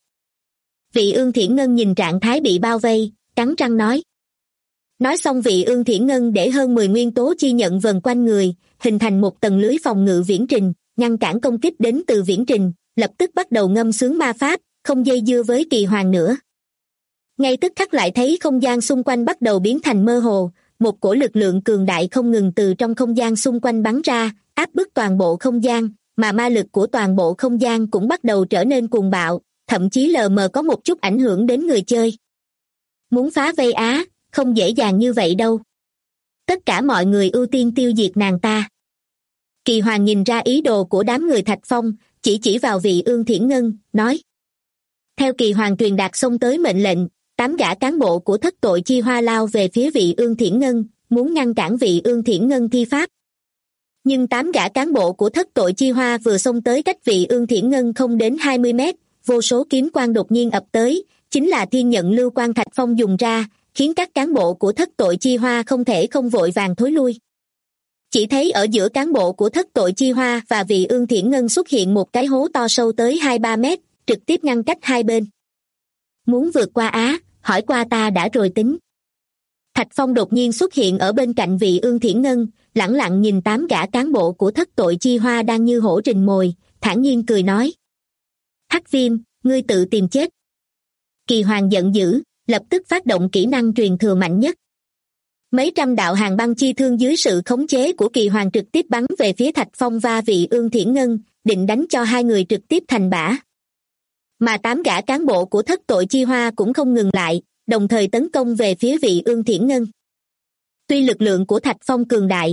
Vị Ương Thiển Ngân nhìn trạng thái bị bao vây, cắn răng nói. Nói xong Vị Ương Thiển Ngân để hơn 10 nguyên tố chi nhận vần quanh người, hình thành một tầng lưới phòng ngự viễn trình, ngăn cản công kích đến từ viễn trình, lập tức bắt đầu ngâm sướng ma pháp, không dây dưa với Kỳ Hoàng nữa. Ngay tức khắc lại thấy không gian xung quanh bắt đầu biến thành mơ hồ, một cổ lực lượng cường đại không ngừng từ trong không gian xung quanh bắn ra, áp bức toàn bộ không gian, mà ma lực của toàn bộ không gian cũng bắt đầu trở nên cuồng bạo, thậm chí lờ mờ có một chút ảnh hưởng đến người chơi. Muốn phá vây Á, không dễ dàng như vậy đâu. Tất cả mọi người ưu tiên tiêu diệt nàng ta. Kỳ Hoàng nhìn ra ý đồ của đám người Thạch Phong, chỉ vào Vị Ương Thiển Ngân, nói. Theo Kỳ Hoàng truyền đạt xông tới mệnh lệnh, 8 gã cán bộ của Thất Tội Chi Hoa lao về phía Vị Ương Thiển Ngân, muốn ngăn cản Vị Ương Thiển Ngân thi pháp. Nhưng 8 gã cán bộ của Thất Tội Chi Hoa vừa xông tới cách Vị Ương Thiển Ngân không đến 20 mét, vô số kiếm quang đột nhiên ập tới, chính là thiên nhận lưu quang Thạch Phong dùng ra, khiến các cán bộ của Thất Tội Chi Hoa không thể không vội vàng thối lui. Chỉ thấy ở giữa cán bộ của Thất Tội Chi Hoa và Vị Ương Thiển Ngân xuất hiện một cái hố to sâu tới 2-3 mét, trực tiếp ngăn cách hai bên. Muốn vượt qua Á, hỏi qua ta đã rồi tính. Thạch Phong đột nhiên xuất hiện ở bên cạnh Vị Ương Thiển Ngân, lẳng lặng nhìn 8 gã cán bộ của Thất Tội Chi Hoa đang như hổ rình mồi, thản nhiên cười nói. Hắc Viêm, ngươi tự tìm chết. Kỳ Hoàng giận dữ, lập tức phát động kỹ năng truyền thừa mạnh nhất. Mấy trăm đạo hàng băng chi thương dưới sự khống chế của Kỳ Hoàng trực tiếp bắn về phía Thạch Phong và Vị Ương Thiển Ngân, định đánh cho hai người trực tiếp thành bã. Mà 8 gã cán bộ của Thất Tội Chi Hoa cũng không ngừng lại, đồng thời tấn công về phía Vị Ương Thiển Ngân. Tuy lực lượng của Thạch Phong cường đại.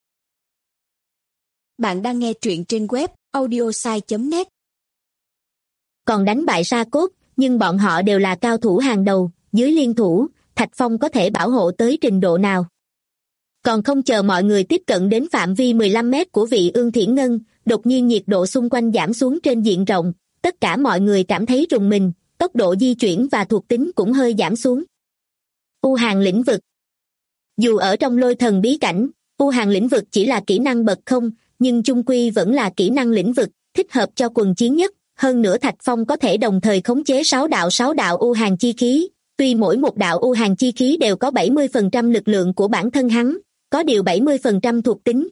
Bạn đang nghe truyện trên web audiosai.net. Còn đánh bại Sa Cốt, nhưng bọn họ đều là cao thủ hàng đầu, dưới liên thủ, Thạch Phong có thể bảo hộ tới trình độ nào. Còn không chờ mọi người tiếp cận đến phạm vi 15 mét của Vị Ương Thiển Ngân, đột nhiên nhiệt độ xung quanh giảm xuống trên diện rộng, tất cả mọi người cảm thấy rùng mình, tốc độ di chuyển và thuộc tính cũng hơi giảm xuống. U Hàn lĩnh vực. Dù ở trong Lôi Thần bí cảnh, U Hàn lĩnh vực chỉ là kỹ năng bậc không, nhưng chung quy vẫn là kỹ năng lĩnh vực, thích hợp cho quần chiến nhất. Hơn nữa Thạch Phong có thể đồng thời khống chế 6 đạo U Hàn chi khí, tuy mỗi một đạo U Hàn chi khí đều có 70% lực lượng của bản thân hắn, có điều 70% thuộc tính.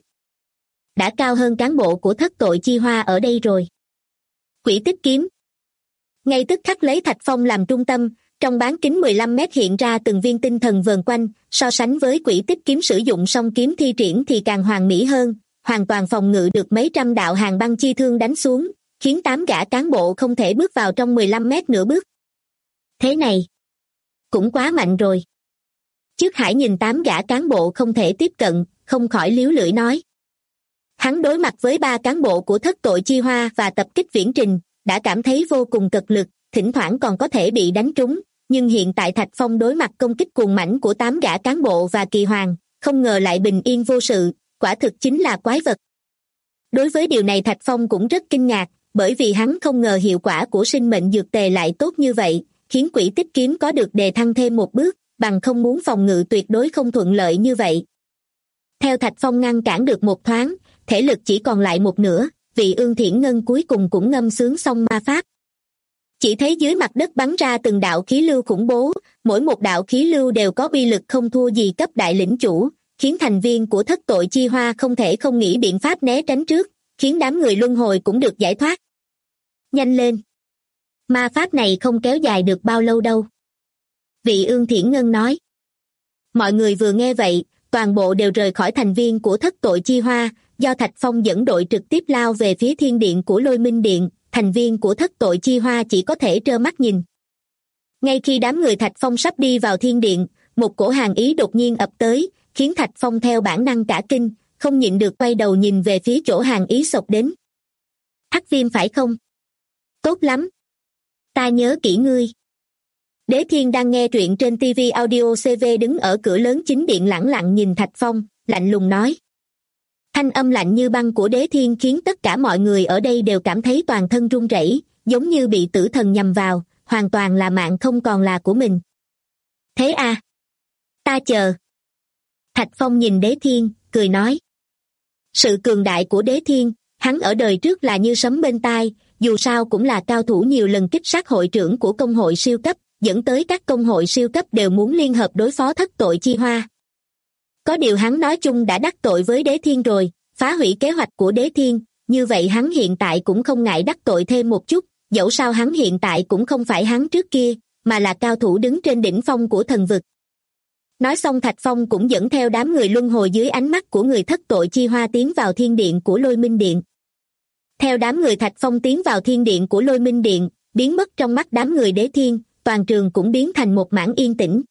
Đã cao hơn cán bộ của Thất Tội Chi Hoa ở đây rồi. Quỷ Tích Kiếm. Ngay tức khắc lấy Thạch Phong làm trung tâm, trong bán kính 15 mét hiện ra từng viên tinh thần vờn quanh, so sánh với Quỷ Tích Kiếm sử dụng song kiếm thi triển thì càng hoàn mỹ hơn, hoàn toàn phòng ngự được mấy trăm đạo hàng băng chi thương đánh xuống, khiến 8 gã cán bộ không thể bước vào trong 15 mét nửa bước. Thế này, cũng quá mạnh rồi. Trước Hải nhìn 8 gã cán bộ không thể tiếp cận, không khỏi líu lưỡi nói. Hắn đối mặt với 3 cán bộ của Thất Tội Chi Hoa và tập kích viễn trình, đã cảm thấy vô cùng cật lực, thỉnh thoảng còn có thể bị đánh trúng, nhưng hiện tại Thạch Phong đối mặt công kích cuồng mãnh của 8 gã cán bộ và Kỳ Hoàng, không ngờ lại bình yên vô sự, quả thực chính là quái vật. Đối với điều này Thạch Phong cũng rất kinh ngạc, bởi vì hắn không ngờ hiệu quả của sinh mệnh dược tề lại tốt như vậy, khiến Quỷ Tích Kiếm có được đề thăng thêm một bước, bằng không muốn phòng ngự tuyệt đối không thuận lợi như vậy. Theo Thạch Phong ngăn cản được một thoáng, thể lực chỉ còn lại một nửa, Vị Ương Thiển Ngân cuối cùng cũng ngâm sướng xong ma pháp. Chỉ thấy dưới mặt đất bắn ra từng đạo khí lưu khủng bố, mỗi một đạo khí lưu đều có uy lực không thua gì cấp đại lĩnh chủ, khiến thành viên của Thất Tội Chi Hoa không thể không nghĩ biện pháp né tránh trước, khiến đám người luân hồi cũng được giải thoát. Nhanh lên! Ma pháp này không kéo dài được bao lâu đâu. Vị Ương Thiển Ngân nói. Mọi người vừa nghe vậy, toàn bộ đều rời khỏi thành viên của Thất Tội Chi Hoa, do Thạch Phong dẫn đội trực tiếp lao về phía thiên điện của Lôi Minh Điện, thành viên của Thất Tội Chi Hoa chỉ có thể trơ mắt nhìn. Ngay khi đám người Thạch Phong sắp đi vào thiên điện, một cổ hàn ý đột nhiên ập tới, khiến Thạch Phong theo bản năng cả kinh, không nhịn được quay đầu nhìn về phía chỗ hàn ý xộc đến. Hắc Viêm phải không? Tốt lắm. Ta nhớ kỹ ngươi. Đế Thiên đang nghe truyện trên TV Audio CV đứng ở cửa lớn chính điện lẳng lặng nhìn Thạch Phong, lạnh lùng nói. Thanh âm lạnh như băng của Đế Thiên khiến tất cả mọi người ở đây đều cảm thấy toàn thân run rẩy, giống như bị tử thần nhằm vào, hoàn toàn là mạng không còn là của mình. Thế à? Ta chờ. Thạch Phong nhìn Đế Thiên, cười nói. Sự cường đại của Đế Thiên, hắn ở đời trước là như sấm bên tai, dù sao cũng là cao thủ nhiều lần kích sát hội trưởng của công hội siêu cấp, dẫn tới các công hội siêu cấp đều muốn liên hợp đối phó Thất Tội Chi Hoa. Có điều hắn nói chung đã đắc tội với Đế Thiên rồi, phá hủy kế hoạch của Đế Thiên, như vậy hắn hiện tại cũng không ngại đắc tội thêm một chút, dẫu sao hắn hiện tại cũng không phải hắn trước kia, mà là cao thủ đứng trên đỉnh phong của thần vực. Nói xong Thạch Phong cũng dẫn theo đám người luân hồi dưới ánh mắt của người thất tội chi hoa tiến vào thiên điện của Lôi Minh Điện. Theo đám người Thạch Phong tiến vào thiên điện của Lôi Minh Điện, biến mất trong mắt đám người Đế Thiên, toàn trường cũng biến thành một mảng yên tĩnh.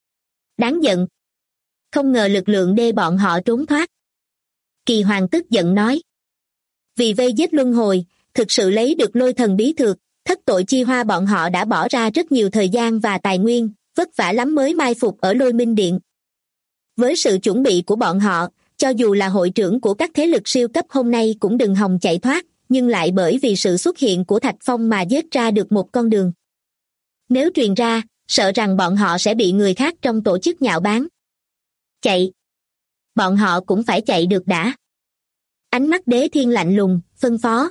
Đáng giận. Không ngờ lực lượng đê bọn họ trốn thoát. Kỳ Hoàng tức giận nói. Vì vây giết luân hồi, thực sự lấy được lôi thần bí thược, thất tội chi hoa bọn họ đã bỏ ra rất nhiều thời gian và tài nguyên, vất vả lắm mới mai phục ở Lôi Minh Điện. Với sự chuẩn bị của bọn họ, cho dù là hội trưởng của các thế lực siêu cấp hôm nay cũng đừng hòng chạy thoát, nhưng lại bởi vì sự xuất hiện của Thạch Phong mà giết ra được một con đường. Nếu truyền ra, sợ rằng bọn họ sẽ bị người khác trong tổ chức nhạo báng. Chạy. Bọn họ cũng phải chạy được đã. Ánh mắt Đế Thiên lạnh lùng, phân phó.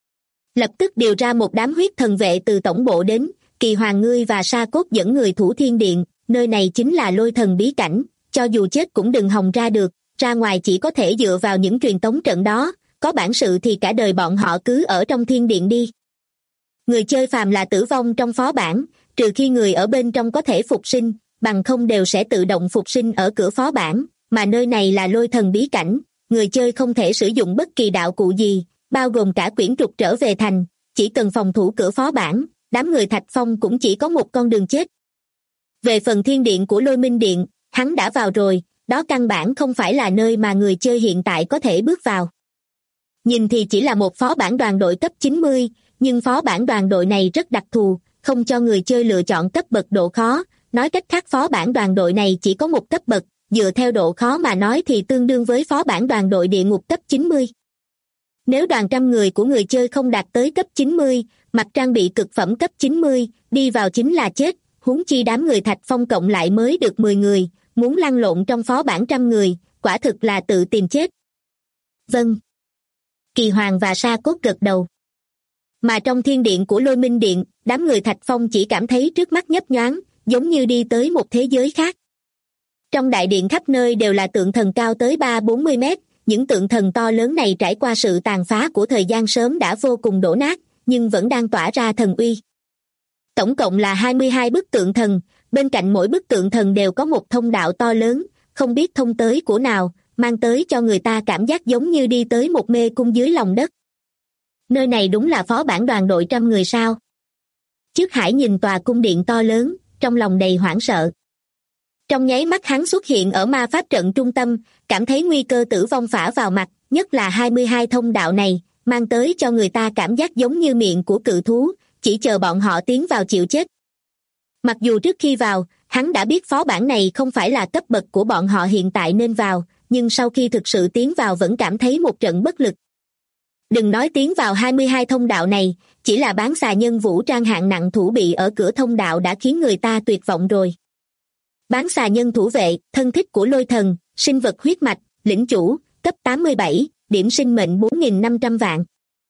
Lập tức điều ra một đám huyết thần vệ từ tổng bộ đến, Kỳ Hoàng ngươi và Sa Cốt dẫn người thủ thiên điện, nơi này chính là lôi thần bí cảnh, cho dù chết cũng đừng hòng ra được, ra ngoài chỉ có thể dựa vào những truyền tống trận đó, có bản sự thì cả đời bọn họ cứ ở trong thiên điện đi. Người chơi phàm là tử vong trong phó bản, trừ khi người ở bên trong có thể phục sinh, bằng không đều sẽ tự động phục sinh ở cửa phó bản, mà nơi này là lôi thần bí cảnh, người chơi không thể sử dụng bất kỳ đạo cụ gì, bao gồm cả quyển trục trở về thành, chỉ cần phòng thủ cửa phó bản, đám người Thạch Phong cũng chỉ có một con đường chết. Về phần thiên điện của Lôi Minh Điện, hắn đã vào rồi, đó căn bản không phải là nơi mà người chơi hiện tại có thể bước vào. Nhìn thì chỉ là một phó bản đoàn đội cấp 90, nhưng phó bản đoàn đội này rất đặc thù, không cho người chơi lựa chọn cấp bậc độ khó, nói cách khác phó bản đoàn đội này chỉ có một cấp bậc, dựa theo độ khó mà nói thì tương đương với phó bản đoàn đội địa ngục cấp 90. Nếu đoàn trăm người của người chơi không đạt tới cấp 90, mặc trang bị cực phẩm cấp 90, đi vào chính là chết, huống chi đám người Thạch Phong cộng lại mới được 10 người, muốn lăn lộn trong phó bản trăm người, quả thực là tự tìm chết. Vâng. Kỳ Hoàng và Sa Cốt gật đầu. Mà trong thiên điện của Lôi Minh Điện, đám người Thạch Phong chỉ cảm thấy trước mắt nhấp nhoáng, giống như đi tới một thế giới khác. Trong đại điện khắp nơi đều là tượng thần cao tới 3-40 mét, những tượng thần to lớn này trải qua sự tàn phá của thời gian sớm đã vô cùng đổ nát, nhưng vẫn đang tỏa ra thần uy. Tổng cộng là 22 bức tượng thần, bên cạnh mỗi bức tượng thần đều có một thông đạo to lớn, không biết thông tới của nào, mang tới cho người ta cảm giác giống như đi tới một mê cung dưới lòng đất. Nơi này đúng là phó bản đoàn đội trăm người sao? Trước Hải nhìn tòa cung điện to lớn, trong lòng đầy hoảng sợ. Trong nháy mắt hắn xuất hiện ở ma pháp trận trung tâm, cảm thấy nguy cơ tử vong phả vào mặt, nhất là 22 thông đạo này, mang tới cho người ta cảm giác giống như miệng của cự thú, chỉ chờ bọn họ tiến vào chịu chết. Mặc dù trước khi vào, hắn đã biết phó bản này không phải là cấp bậc của bọn họ hiện tại nên vào, nhưng sau khi thực sự tiến vào vẫn cảm thấy một trận bất lực. Đừng nói tiến vào 22 thông đạo này, chỉ là bán xà nhân vũ trang hạng nặng thủ bị ở cửa thông đạo đã khiến người ta tuyệt vọng rồi. Bán xà nhân thủ vệ, thân thích của lôi thần, sinh vật huyết mạch, lĩnh chủ, cấp 87, điểm sinh mệnh 4.500 vạn.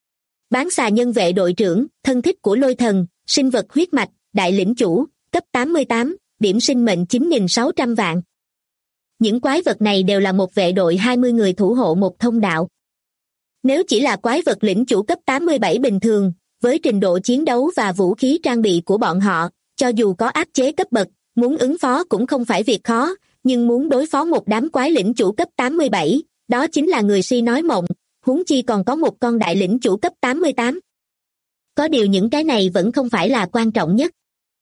Bán xà nhân vệ đội trưởng, thân thích của lôi thần, sinh vật huyết mạch, đại lĩnh chủ, cấp 88, điểm sinh mệnh 9.600 vạn. Những quái vật này đều là một vệ đội 20 người thủ hộ một thông đạo. Nếu chỉ là quái vật lĩnh chủ cấp 87 bình thường, với trình độ chiến đấu và vũ khí trang bị của bọn họ, cho dù có áp chế cấp bậc, muốn ứng phó cũng không phải việc khó, nhưng muốn đối phó một đám quái lĩnh chủ cấp 87, đó chính là người si nói mộng, huống chi còn có một con đại lĩnh chủ cấp 88. Có điều những cái này vẫn không phải là quan trọng nhất.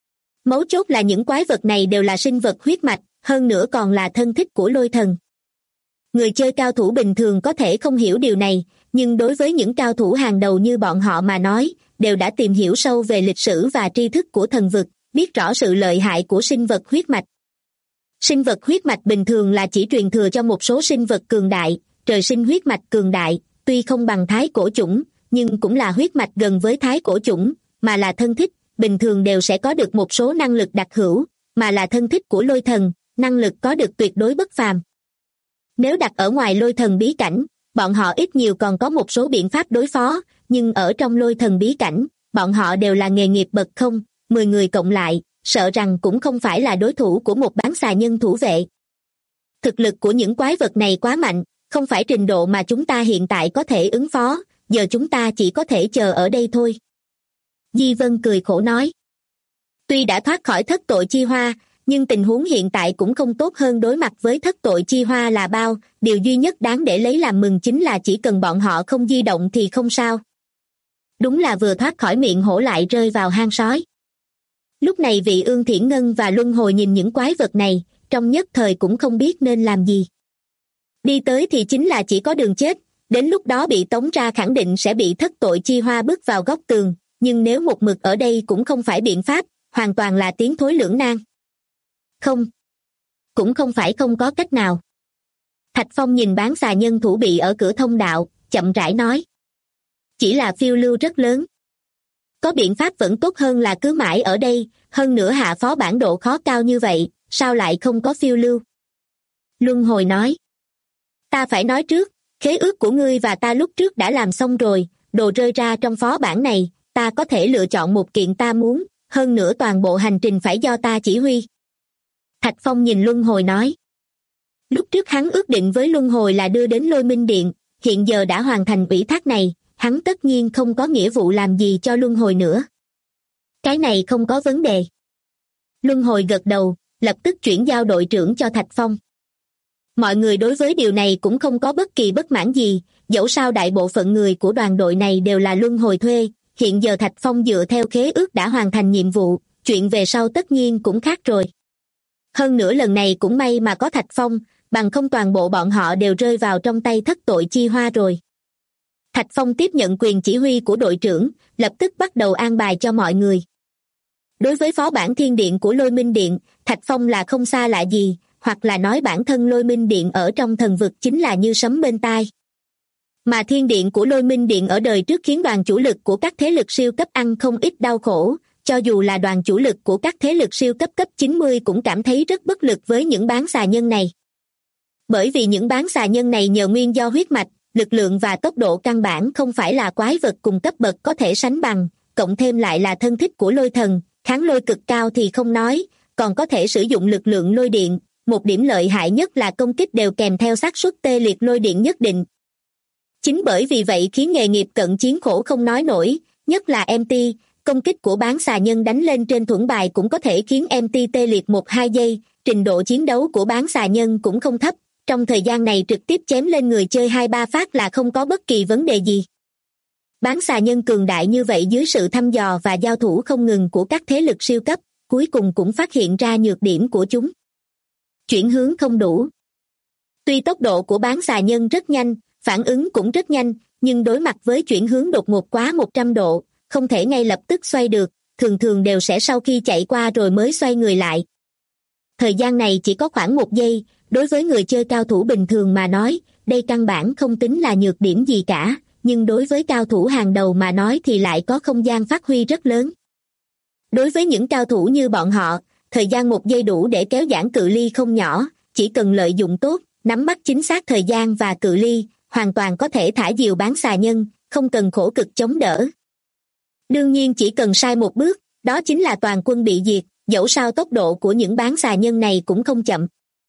Mấu chốt là những quái vật này đều là sinh vật huyết mạch, hơn nữa còn là thân thích của lôi thần. Người chơi cao thủ bình thường có thể không hiểu điều này, nhưng đối với những cao thủ hàng đầu như bọn họ mà nói, đều đã tìm hiểu sâu về lịch sử và tri thức của thần vực, biết rõ sự lợi hại của sinh vật huyết mạch. Sinh vật huyết mạch bình thường là chỉ truyền thừa cho một số sinh vật cường đại, trời sinh huyết mạch cường đại, tuy không bằng thái cổ chủng, nhưng cũng là huyết mạch gần với thái cổ chủng, mà là thân thích, bình thường đều sẽ có được một số năng lực đặc hữu, mà là thân thích của lôi thần, năng lực có được tuyệt đối bất phàm. Nếu đặt ở ngoài lôi thần bí cảnh, bọn họ ít nhiều còn có một số biện pháp đối phó, nhưng ở trong lôi thần bí cảnh, bọn họ đều là nghề nghiệp bậc không, 10 người cộng lại, sợ rằng cũng không phải là đối thủ của một bán xà nhân thủ vệ. Thực lực của những quái vật này quá mạnh, không phải trình độ mà chúng ta hiện tại có thể ứng phó, giờ chúng ta chỉ có thể chờ ở đây thôi. Di Vân cười khổ nói. Tuy đã thoát khỏi thất tội chi hoa, nhưng tình huống hiện tại cũng không tốt hơn đối mặt với thất tội chi hoa là bao, điều duy nhất đáng để lấy làm mừng chính là chỉ cần bọn họ không di động thì không sao. Đúng là vừa thoát khỏi miệng hổ lại rơi vào hang sói. Lúc này vị Ương Thiển Ngân và Luân Hồi nhìn những quái vật này, trong nhất thời cũng không biết nên làm gì. Đi tới thì chính là chỉ có đường chết, đến lúc đó bị tống ra khẳng định sẽ bị thất tội chi hoa bước vào góc tường, nhưng nếu một mực ở đây cũng không phải biện pháp, hoàn toàn là tiến thối lưỡng nan. Không, cũng không phải không có cách nào. Thạch Phong nhìn bán xà nhân thủ bị ở cửa thông đạo, chậm rãi nói. Chỉ là phiêu lưu rất lớn. Có biện pháp vẫn tốt hơn là cứ mãi ở đây, hơn nữa hạ phó bản độ khó cao như vậy, sao lại không có phiêu lưu? Luân Hồi nói. Ta phải nói trước, khế ước của ngươi và ta lúc trước đã làm xong rồi, đồ rơi ra trong phó bản này, ta có thể lựa chọn một kiện ta muốn, hơn nữa toàn bộ hành trình phải do ta chỉ huy. Thạch Phong nhìn Luân Hồi nói. Lúc trước hắn ước định với Luân Hồi là đưa đến Lôi Minh Điện, hiện giờ đã hoàn thành ủy thác này, hắn tất nhiên không có nghĩa vụ làm gì cho Luân Hồi nữa. Cái này không có vấn đề. Luân Hồi gật đầu, lập tức chuyển giao đội trưởng cho Thạch Phong. Mọi người đối với điều này cũng không có bất kỳ bất mãn gì, dẫu sao đại bộ phận người của đoàn đội này đều là Luân Hồi thuê, hiện giờ Thạch Phong dựa theo khế ước đã hoàn thành nhiệm vụ, chuyện về sau tất nhiên cũng khác rồi. Hơn nữa lần này cũng may mà có Thạch Phong, bằng không toàn bộ bọn họ đều rơi vào trong tay thất tội chi hoa rồi. Thạch Phong tiếp nhận quyền chỉ huy của đội trưởng, lập tức bắt đầu an bài cho mọi người. Đối với phó bản thiên điện của Lôi Minh Điện, Thạch Phong là không xa lạ gì, hoặc là nói bản thân Lôi Minh Điện ở trong thần vực chính là như sấm bên tai. Mà thiên điện của Lôi Minh Điện ở đời trước khiến đoàn chủ lực của các thế lực siêu cấp ăn không ít đau khổ, cho dù là đoàn chủ lực của các thế lực siêu cấp cấp 90 cũng cảm thấy rất bất lực với những bán xà nhân này. Bởi vì những bán xà nhân này nhờ nguyên do huyết mạch, lực lượng và tốc độ căn bản không phải là quái vật cùng cấp bậc có thể sánh bằng, cộng thêm lại là thân thích của lôi thần, kháng lôi cực cao thì không nói, còn có thể sử dụng lực lượng lôi điện, một điểm lợi hại nhất là công kích đều kèm theo xác suất tê liệt lôi điện nhất định. Chính bởi vì vậy khiến nghề nghiệp cận chiến khổ không nói nổi, nhất là MT, công kích của bán xà nhân đánh lên trên thuẫn bài cũng có thể khiến MT tê liệt 1-2 giây, trình độ chiến đấu của bán xà nhân cũng không thấp, trong thời gian này trực tiếp chém lên người chơi 2-3 phát là không có bất kỳ vấn đề gì. Bán xà nhân cường đại như vậy dưới sự thăm dò và giao thủ không ngừng của các thế lực siêu cấp, cuối cùng cũng phát hiện ra nhược điểm của chúng. Chuyển hướng không đủ. Tuy tốc độ của bán xà nhân rất nhanh, phản ứng cũng rất nhanh, nhưng đối mặt với chuyển hướng đột ngột quá 100 độ, không thể ngay lập tức xoay được, thường thường đều sẽ sau khi chạy qua rồi mới xoay người lại. Thời gian này chỉ có khoảng 1 giây, đối với người chơi cao thủ bình thường mà nói, đây căn bản không tính là nhược điểm gì cả, nhưng đối với cao thủ hàng đầu mà nói thì lại có không gian phát huy rất lớn. Đối với những cao thủ như bọn họ, thời gian 1 giây đủ để kéo giãn cự ly không nhỏ, chỉ cần lợi dụng tốt, nắm bắt chính xác thời gian và cự ly, hoàn toàn có thể thả diều bán xà nhân, không cần khổ cực chống đỡ. Đương nhiên chỉ cần sai một bước, đó chính là toàn quân bị diệt, dẫu sao tốc độ của những bán xà nhân này cũng không chậm.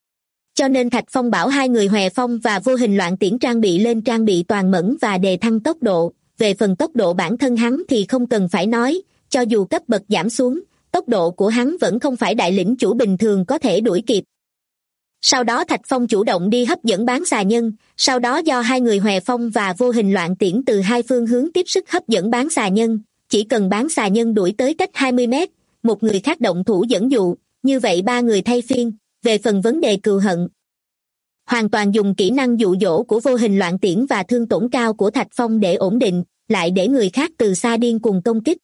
Cho nên Thạch Phong bảo 2 người Hòe Phong và Vô Hình Loạn Tiễn trang bị lên trang bị toàn mẫn và đề thăng tốc độ, về phần tốc độ bản thân hắn thì không cần phải nói, cho dù cấp bậc giảm xuống, tốc độ của hắn vẫn không phải đại lĩnh chủ bình thường có thể đuổi kịp. Sau đó Thạch Phong chủ động đi hấp dẫn bán xà nhân, sau đó do 2 người Hòe Phong và Vô Hình Loạn Tiễn từ 2 phương hướng tiếp sức hấp dẫn bán xà nhân, chỉ cần bán xà nhân đuổi tới cách 20 mét, một người khác động thủ dẫn dụ, như vậy 3 người thay phiên, về phần vấn đề cừu hận. Hoàn toàn dùng kỹ năng dụ dỗ của Vô Hình Loạn Tiễn và thương tổn cao của Thạch Phong để ổn định, lại để người khác từ xa điên cùng công kích.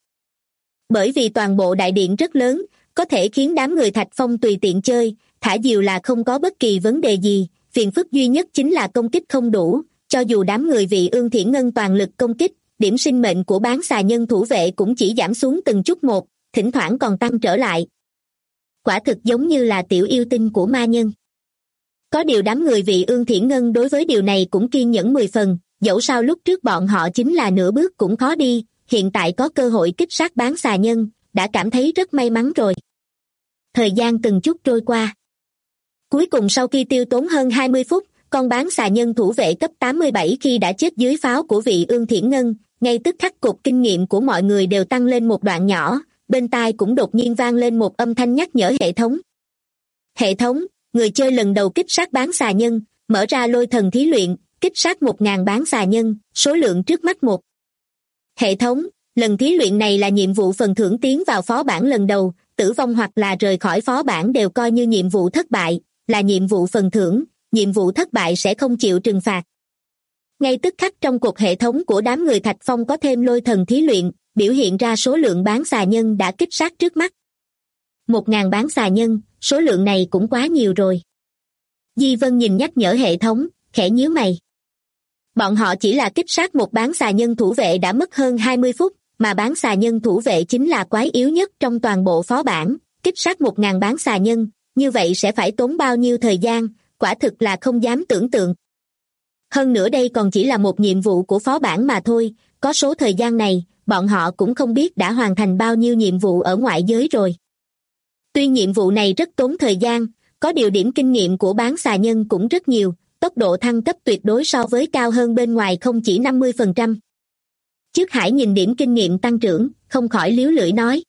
Bởi vì toàn bộ đại điện rất lớn, có thể khiến đám người Thạch Phong tùy tiện chơi, thả diều là không có bất kỳ vấn đề gì, phiền phức duy nhất chính là công kích không đủ, cho dù đám người vị Ương Thiển Ngân toàn lực công kích, điểm sinh mệnh của bán xà nhân thủ vệ cũng chỉ giảm xuống từng chút một, thỉnh thoảng còn tăng trở lại. Quả thực giống như là tiểu yêu tinh của ma nhân. Có điều đám người vị Ương Thiển Ngân đối với điều này cũng kiên nhẫn 10 phần, dẫu sao lúc trước bọn họ chính là nửa bước cũng khó đi, hiện tại có cơ hội kích sát bán xà nhân, đã cảm thấy rất may mắn rồi. Thời gian từng chút trôi qua. Cuối cùng sau khi tiêu tốn hơn 20 phút, con bán xà nhân thủ vệ cấp 87 khi đã chết dưới pháo của vị Ương Thiển Ngân, ngay tức khắc cột kinh nghiệm của mọi người đều tăng lên một đoạn nhỏ, bên tai cũng đột nhiên vang lên một âm thanh nhắc nhở hệ thống. Hệ thống, người chơi lần đầu kích sát bán xà nhân, mở ra lôi thần thí luyện, kích sát 1.000 bán xà nhân, số lượng trước mắt 1. Hệ thống, lần thí luyện này là nhiệm vụ phần thưởng tiến vào phó bản lần đầu, tử vong hoặc là rời khỏi phó bản đều coi như nhiệm vụ thất bại, là nhiệm vụ phần thưởng, nhiệm vụ thất bại sẽ không chịu trừng phạt. Ngay tức khắc trong cuộc hệ thống của đám người Thạch Phong có thêm lôi thần thí luyện, biểu hiện ra số lượng bán xà nhân đã kích sát trước mắt. 1.000 bán xà nhân, số lượng này cũng quá nhiều rồi. Di Vân nhìn nhắc nhở hệ thống, khẽ nhíu mày. Bọn họ chỉ là kích sát một bán xà nhân thủ vệ đã mất hơn 20 phút, mà bán xà nhân thủ vệ chính là quái yếu nhất trong toàn bộ phó bản, kích sát 1.000 bán xà nhân, như vậy sẽ phải tốn bao nhiêu thời gian, quả thực là không dám tưởng tượng. Hơn nữa đây còn chỉ là một nhiệm vụ của phó bản mà thôi, có số thời gian này, bọn họ cũng không biết đã hoàn thành bao nhiêu nhiệm vụ ở ngoại giới rồi. Tuy nhiệm vụ này rất tốn thời gian, có điều điểm kinh nghiệm của bán xà nhân cũng rất nhiều, tốc độ thăng cấp tuyệt đối so với cao hơn bên ngoài không chỉ 50%. Trước Hải nhìn điểm kinh nghiệm tăng trưởng, không khỏi líu lưỡi nói.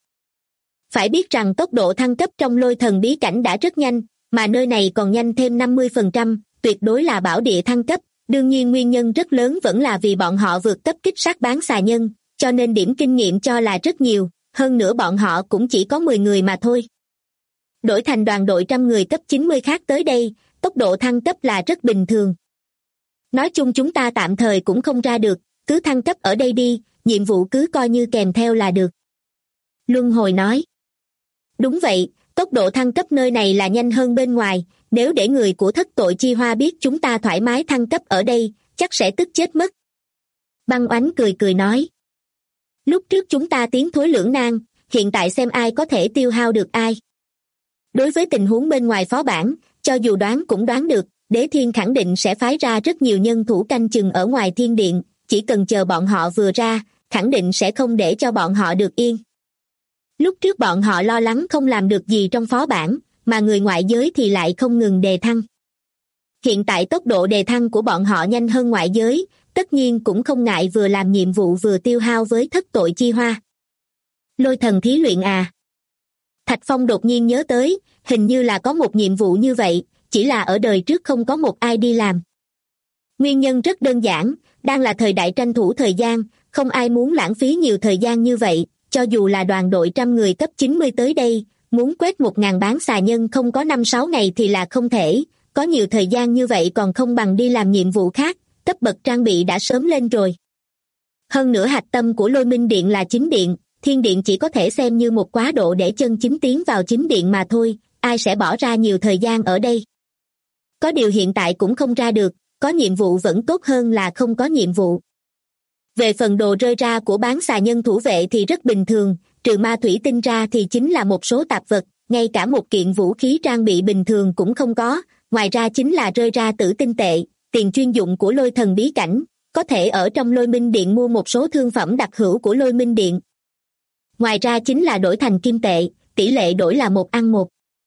Phải biết rằng tốc độ thăng cấp trong lôi thần bí cảnh đã rất nhanh, mà nơi này còn nhanh thêm 50%, tuyệt đối là bảo địa thăng cấp, đương nhiên nguyên nhân rất lớn vẫn là vì bọn họ vượt cấp kích sát bán xà nhân, cho nên điểm kinh nghiệm cho là rất nhiều, hơn nữa bọn họ cũng chỉ có 10 người mà thôi. Đổi thành đoàn đội 100 người cấp 90 khác tới đây, tốc độ thăng cấp là rất bình thường. Nói chung chúng ta tạm thời cũng không ra được, cứ thăng cấp ở đây đi, nhiệm vụ cứ coi như kèm theo là được. Luân Hồi nói. Đúng vậy, tốc độ thăng cấp nơi này là nhanh hơn bên ngoài, nếu để người của Thất Tội Chi Hoa biết chúng ta thoải mái thăng cấp ở đây, chắc sẽ tức chết mất. Băng Oánh cười cười nói. Lúc trước chúng ta tiến thối lưỡng nan, hiện tại xem ai có thể tiêu hao được ai. Đối với tình huống bên ngoài phó bản, cho dù đoán cũng đoán được, Đế Thiên khẳng định sẽ phái ra rất nhiều nhân thủ canh chừng ở ngoài thiên điện, chỉ cần chờ bọn họ vừa ra, khẳng định sẽ không để cho bọn họ được yên. Lúc trước bọn họ lo lắng không làm được gì trong phó bản, mà người ngoại giới thì lại không ngừng đề thăng. Hiện tại tốc độ đề thăng của bọn họ nhanh hơn ngoại giới, tất nhiên cũng không ngại vừa làm nhiệm vụ vừa tiêu hao với Thất Tội Chi Hoa. Lôi thần thí luyện à? Thạch Phong đột nhiên nhớ tới, hình như là có một nhiệm vụ như vậy, chỉ là ở đời trước không có một ai đi làm. Nguyên nhân rất đơn giản, đang là thời đại tranh thủ thời gian, không ai muốn lãng phí nhiều thời gian như vậy, cho dù là đoàn đội 100 người cấp 90 tới đây, muốn quét 1.000 bán xà nhân không có 5-6 ngày thì là không thể, có nhiều thời gian như vậy còn không bằng đi làm nhiệm vụ khác, cấp bậc trang bị đã sớm lên rồi. Hơn nữa hạch tâm của Lôi Minh Điện là chính điện, thiên điện chỉ có thể xem như một quá độ để chân chính tiến vào chính điện mà thôi, ai sẽ bỏ ra nhiều thời gian ở đây. Có điều hiện tại cũng không ra được, có nhiệm vụ vẫn tốt hơn là không có nhiệm vụ. Về phần đồ rơi ra của bán xà nhân thủ vệ thì rất bình thường, trừ ma thủy tinh ra thì chính là một số tạp vật, ngay cả một kiện vũ khí trang bị bình thường cũng không có, ngoài ra chính là rơi ra tử tinh tệ, tiền chuyên dụng của lôi thần bí cảnh, có thể ở trong Lôi Minh Điện mua một số thương phẩm đặc hữu của Lôi Minh Điện. Ngoài ra chính là đổi thành kim tệ, tỷ lệ đổi là 1:1.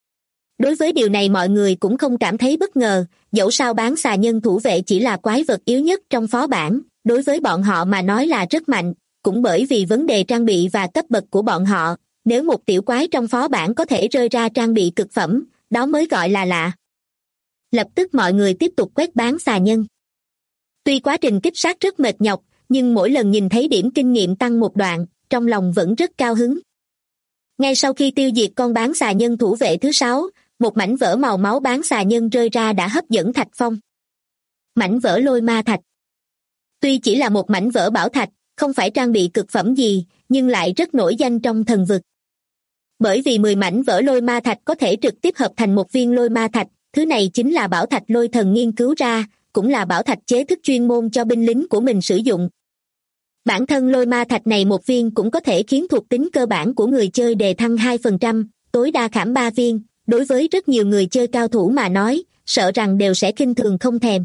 Đối với điều này mọi người cũng không cảm thấy bất ngờ, dẫu sao bán xà nhân thủ vệ chỉ là quái vật yếu nhất trong phó bản, đối với bọn họ mà nói là rất mạnh, cũng bởi vì vấn đề trang bị và cấp bậc của bọn họ, nếu một tiểu quái trong phó bản có thể rơi ra trang bị cực phẩm, đó mới gọi là lạ. Lập tức mọi người tiếp tục quét bán xà nhân. Tuy quá trình kích sát rất mệt nhọc, nhưng mỗi lần nhìn thấy điểm kinh nghiệm tăng một đoạn, trong lòng vẫn rất cao hứng. Ngay sau khi tiêu diệt con bán xà nhân thủ vệ thứ 6, một mảnh vỡ màu máu bán xà nhân rơi ra đã hấp dẫn Thạch Phong. Mảnh vỡ lôi ma thạch. Tuy chỉ là một mảnh vỡ bảo thạch, không phải trang bị cực phẩm gì, nhưng lại rất nổi danh trong thần vực. Bởi vì 10 mảnh vỡ lôi ma thạch có thể trực tiếp hợp thành một viên lôi ma thạch, thứ này chính là bảo thạch lôi thần nghiên cứu ra, cũng là bảo thạch chế thức chuyên môn cho binh lính của mình sử dụng. Bản thân lôi ma thạch này một viên cũng có thể khiến thuộc tính cơ bản của người chơi đề thăng 2%, tối đa khảm 3 viên, đối với rất nhiều người chơi cao thủ mà nói, sợ rằng đều sẽ khinh thường không thèm.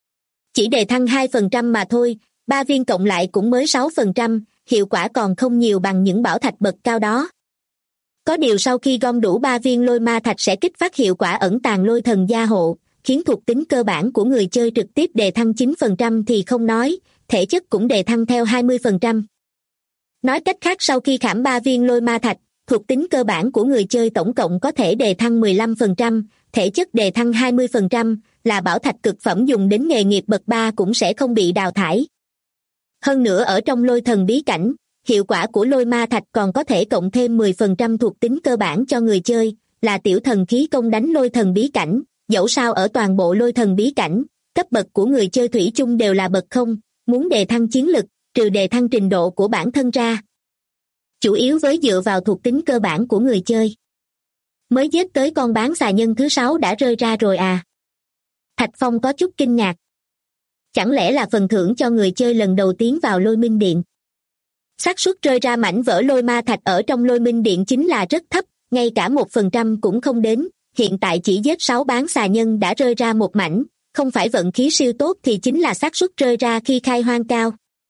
Chỉ đề thăng 2% mà thôi, 3 viên cộng lại cũng mới 6%, hiệu quả còn không nhiều bằng những bảo thạch bậc cao đó. Có điều sau khi gom đủ 3 viên lôi ma thạch sẽ kích phát hiệu quả ẩn tàng lôi thần gia hộ, khiến thuộc tính cơ bản của người chơi trực tiếp đề thăng 9% thì không nói, thể chất cũng đề thăng theo 20%. Nói cách khác, sau khi khảm 3 viên lôi ma thạch, thuộc tính cơ bản của người chơi tổng cộng có thể đề thăng 15%, thể chất đề thăng 20%, là bảo thạch cực phẩm dùng đến nghề nghiệp bậc 3 cũng sẽ không bị đào thải. Hơn nữa ở trong lôi thần bí cảnh, hiệu quả của lôi ma thạch còn có thể cộng thêm 10% thuộc tính cơ bản cho người chơi, là tiểu thần khí công đánh lôi thần bí cảnh. Dẫu sao ở toàn bộ lôi thần bí cảnh, cấp bậc của người chơi thủy chung đều là bậc 0, muốn đề thăng chiến lực, trừ đề thăng trình độ của bản thân ra, chủ yếu với dựa vào thuộc tính cơ bản của người chơi. Mới giết tới con bán xà nhân thứ 6 đã rơi ra rồi à? Thạch Phong có chút kinh ngạc. Chẳng lẽ là phần thưởng cho người chơi lần đầu tiến vào lôi minh điện? Xác suất rơi ra mảnh vỡ lôi ma thạch ở trong lôi minh điện chính là rất thấp, ngay cả 1% cũng không đến. Hiện tại chỉ giết 6 bán xà nhân đã rơi ra một mảnh, không phải vận khí siêu tốt thì chính là xác suất rơi ra khi khai hoang cao.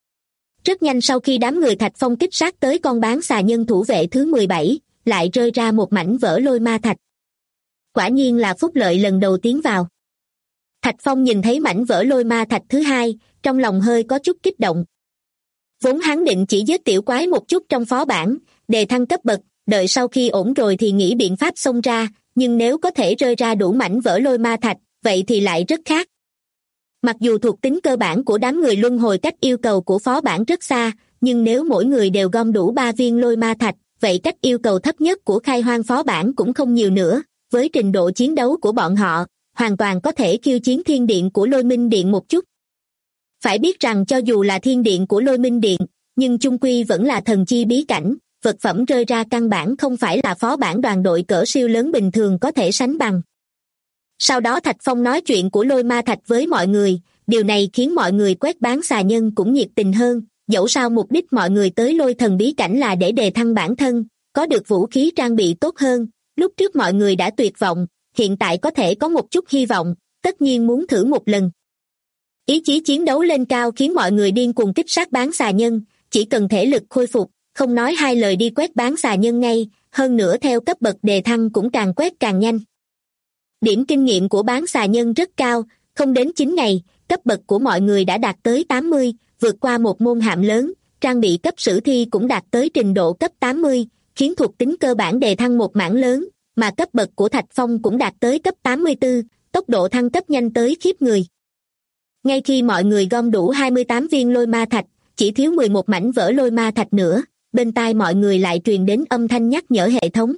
Rất nhanh sau khi đám người Thạch Phong kích sát tới con bán xà nhân thủ vệ thứ 17, lại rơi ra một mảnh vỡ lôi ma thạch. Quả nhiên là phúc lợi lần đầu tiến vào. Thạch Phong nhìn thấy mảnh vỡ lôi ma thạch thứ 2, trong lòng hơi có chút kích động. Vốn hắn định chỉ giết tiểu quái một chút trong phó bản, đề thăng cấp bậc, đợi sau khi ổn rồi thì nghĩ biện pháp xông ra, nhưng nếu có thể rơi ra đủ mảnh vỡ lôi ma thạch, vậy thì lại rất khác. Mặc dù thuộc tính cơ bản của đám người luân hồi cách yêu cầu của phó bản rất xa, nhưng nếu mỗi người đều gom đủ 3 viên lôi ma thạch, vậy cách yêu cầu thấp nhất của khai hoang phó bản cũng không nhiều nữa. Với trình độ chiến đấu của bọn họ, hoàn toàn có thể khiêu chiến thiên điện của lôi minh điện một chút. Phải biết rằng cho dù là thiên điện của lôi minh điện, nhưng chung quy vẫn là thần chi bí cảnh, vật phẩm rơi ra căn bản không phải là phó bản đoàn đội cỡ siêu lớn bình thường có thể sánh bằng. Sau đó Thạch Phong nói chuyện của lôi ma thạch với mọi người, điều này khiến mọi người quét bán xà nhân cũng nhiệt tình hơn, dẫu sao mục đích mọi người tới lôi thần bí cảnh là để đề thăng bản thân, có được vũ khí trang bị tốt hơn. Lúc trước mọi người đã tuyệt vọng, hiện tại có thể có một chút hy vọng, tất nhiên muốn thử một lần. Ý chí chiến đấu lên cao khiến mọi người điên cuồng kích sát bán xà nhân, chỉ cần thể lực khôi phục, không nói hai lời đi quét bán xà nhân ngay, hơn nữa theo cấp bậc đề thăng cũng càng quét càng nhanh. Điểm kinh nghiệm của bán xà nhân rất cao, không đến 9 ngày, cấp bậc của mọi người đã đạt tới 80, vượt qua một môn hạm lớn, trang bị cấp sử thi cũng đạt tới trình độ cấp 80, khiến thuộc tính cơ bản đề thăng một mảng lớn, mà cấp bậc của Thạch Phong cũng đạt tới cấp 84, tốc độ thăng cấp nhanh tới khiếp người. Ngay khi mọi người gom đủ 28 viên lôi ma thạch, chỉ thiếu 11 mảnh vỡ lôi ma thạch nữa, bên tai mọi người lại truyền đến âm thanh nhắc nhở hệ thống.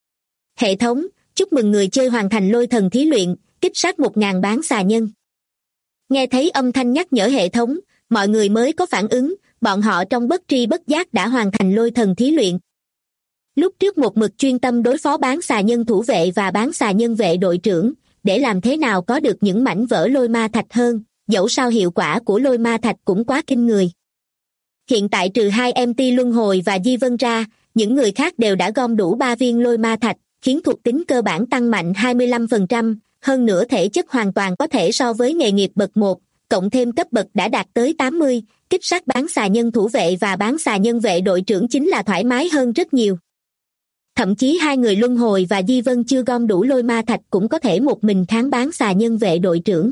Hệ thống, chúc mừng người chơi hoàn thành lôi thần thí luyện, kích sát 1000 bán xà nhân. Nghe thấy âm thanh nhắc nhở hệ thống, mọi người mới có phản ứng, bọn họ trong bất tri bất giác đã hoàn thành lôi thần thí luyện. Lúc trước một mực chuyên tâm đối phó bán xà nhân thủ vệ và bán xà nhân vệ đội trưởng, để làm thế nào có được những mảnh vỡ lôi ma thạch hơn, dẫu sao hiệu quả của lôi ma thạch cũng quá kinh người. Hiện tại trừ 2 MT Luân Hồi và Di Vân ra, những người khác đều đã gom đủ 3 viên lôi ma thạch, khiến thuộc tính cơ bản tăng mạnh 25%, hơn nữa thể chất hoàn toàn có thể so với nghề nghiệp bậc 1, cộng thêm cấp bậc đã đạt tới 80, kích sát bán xà nhân thủ vệ và bán xà nhân vệ đội trưởng chính là thoải mái hơn rất nhiều. Thậm chí 2 người Luân Hồi và Di Vân chưa gom đủ lôi ma thạch cũng có thể một mình kháng bán xà nhân vệ đội trưởng.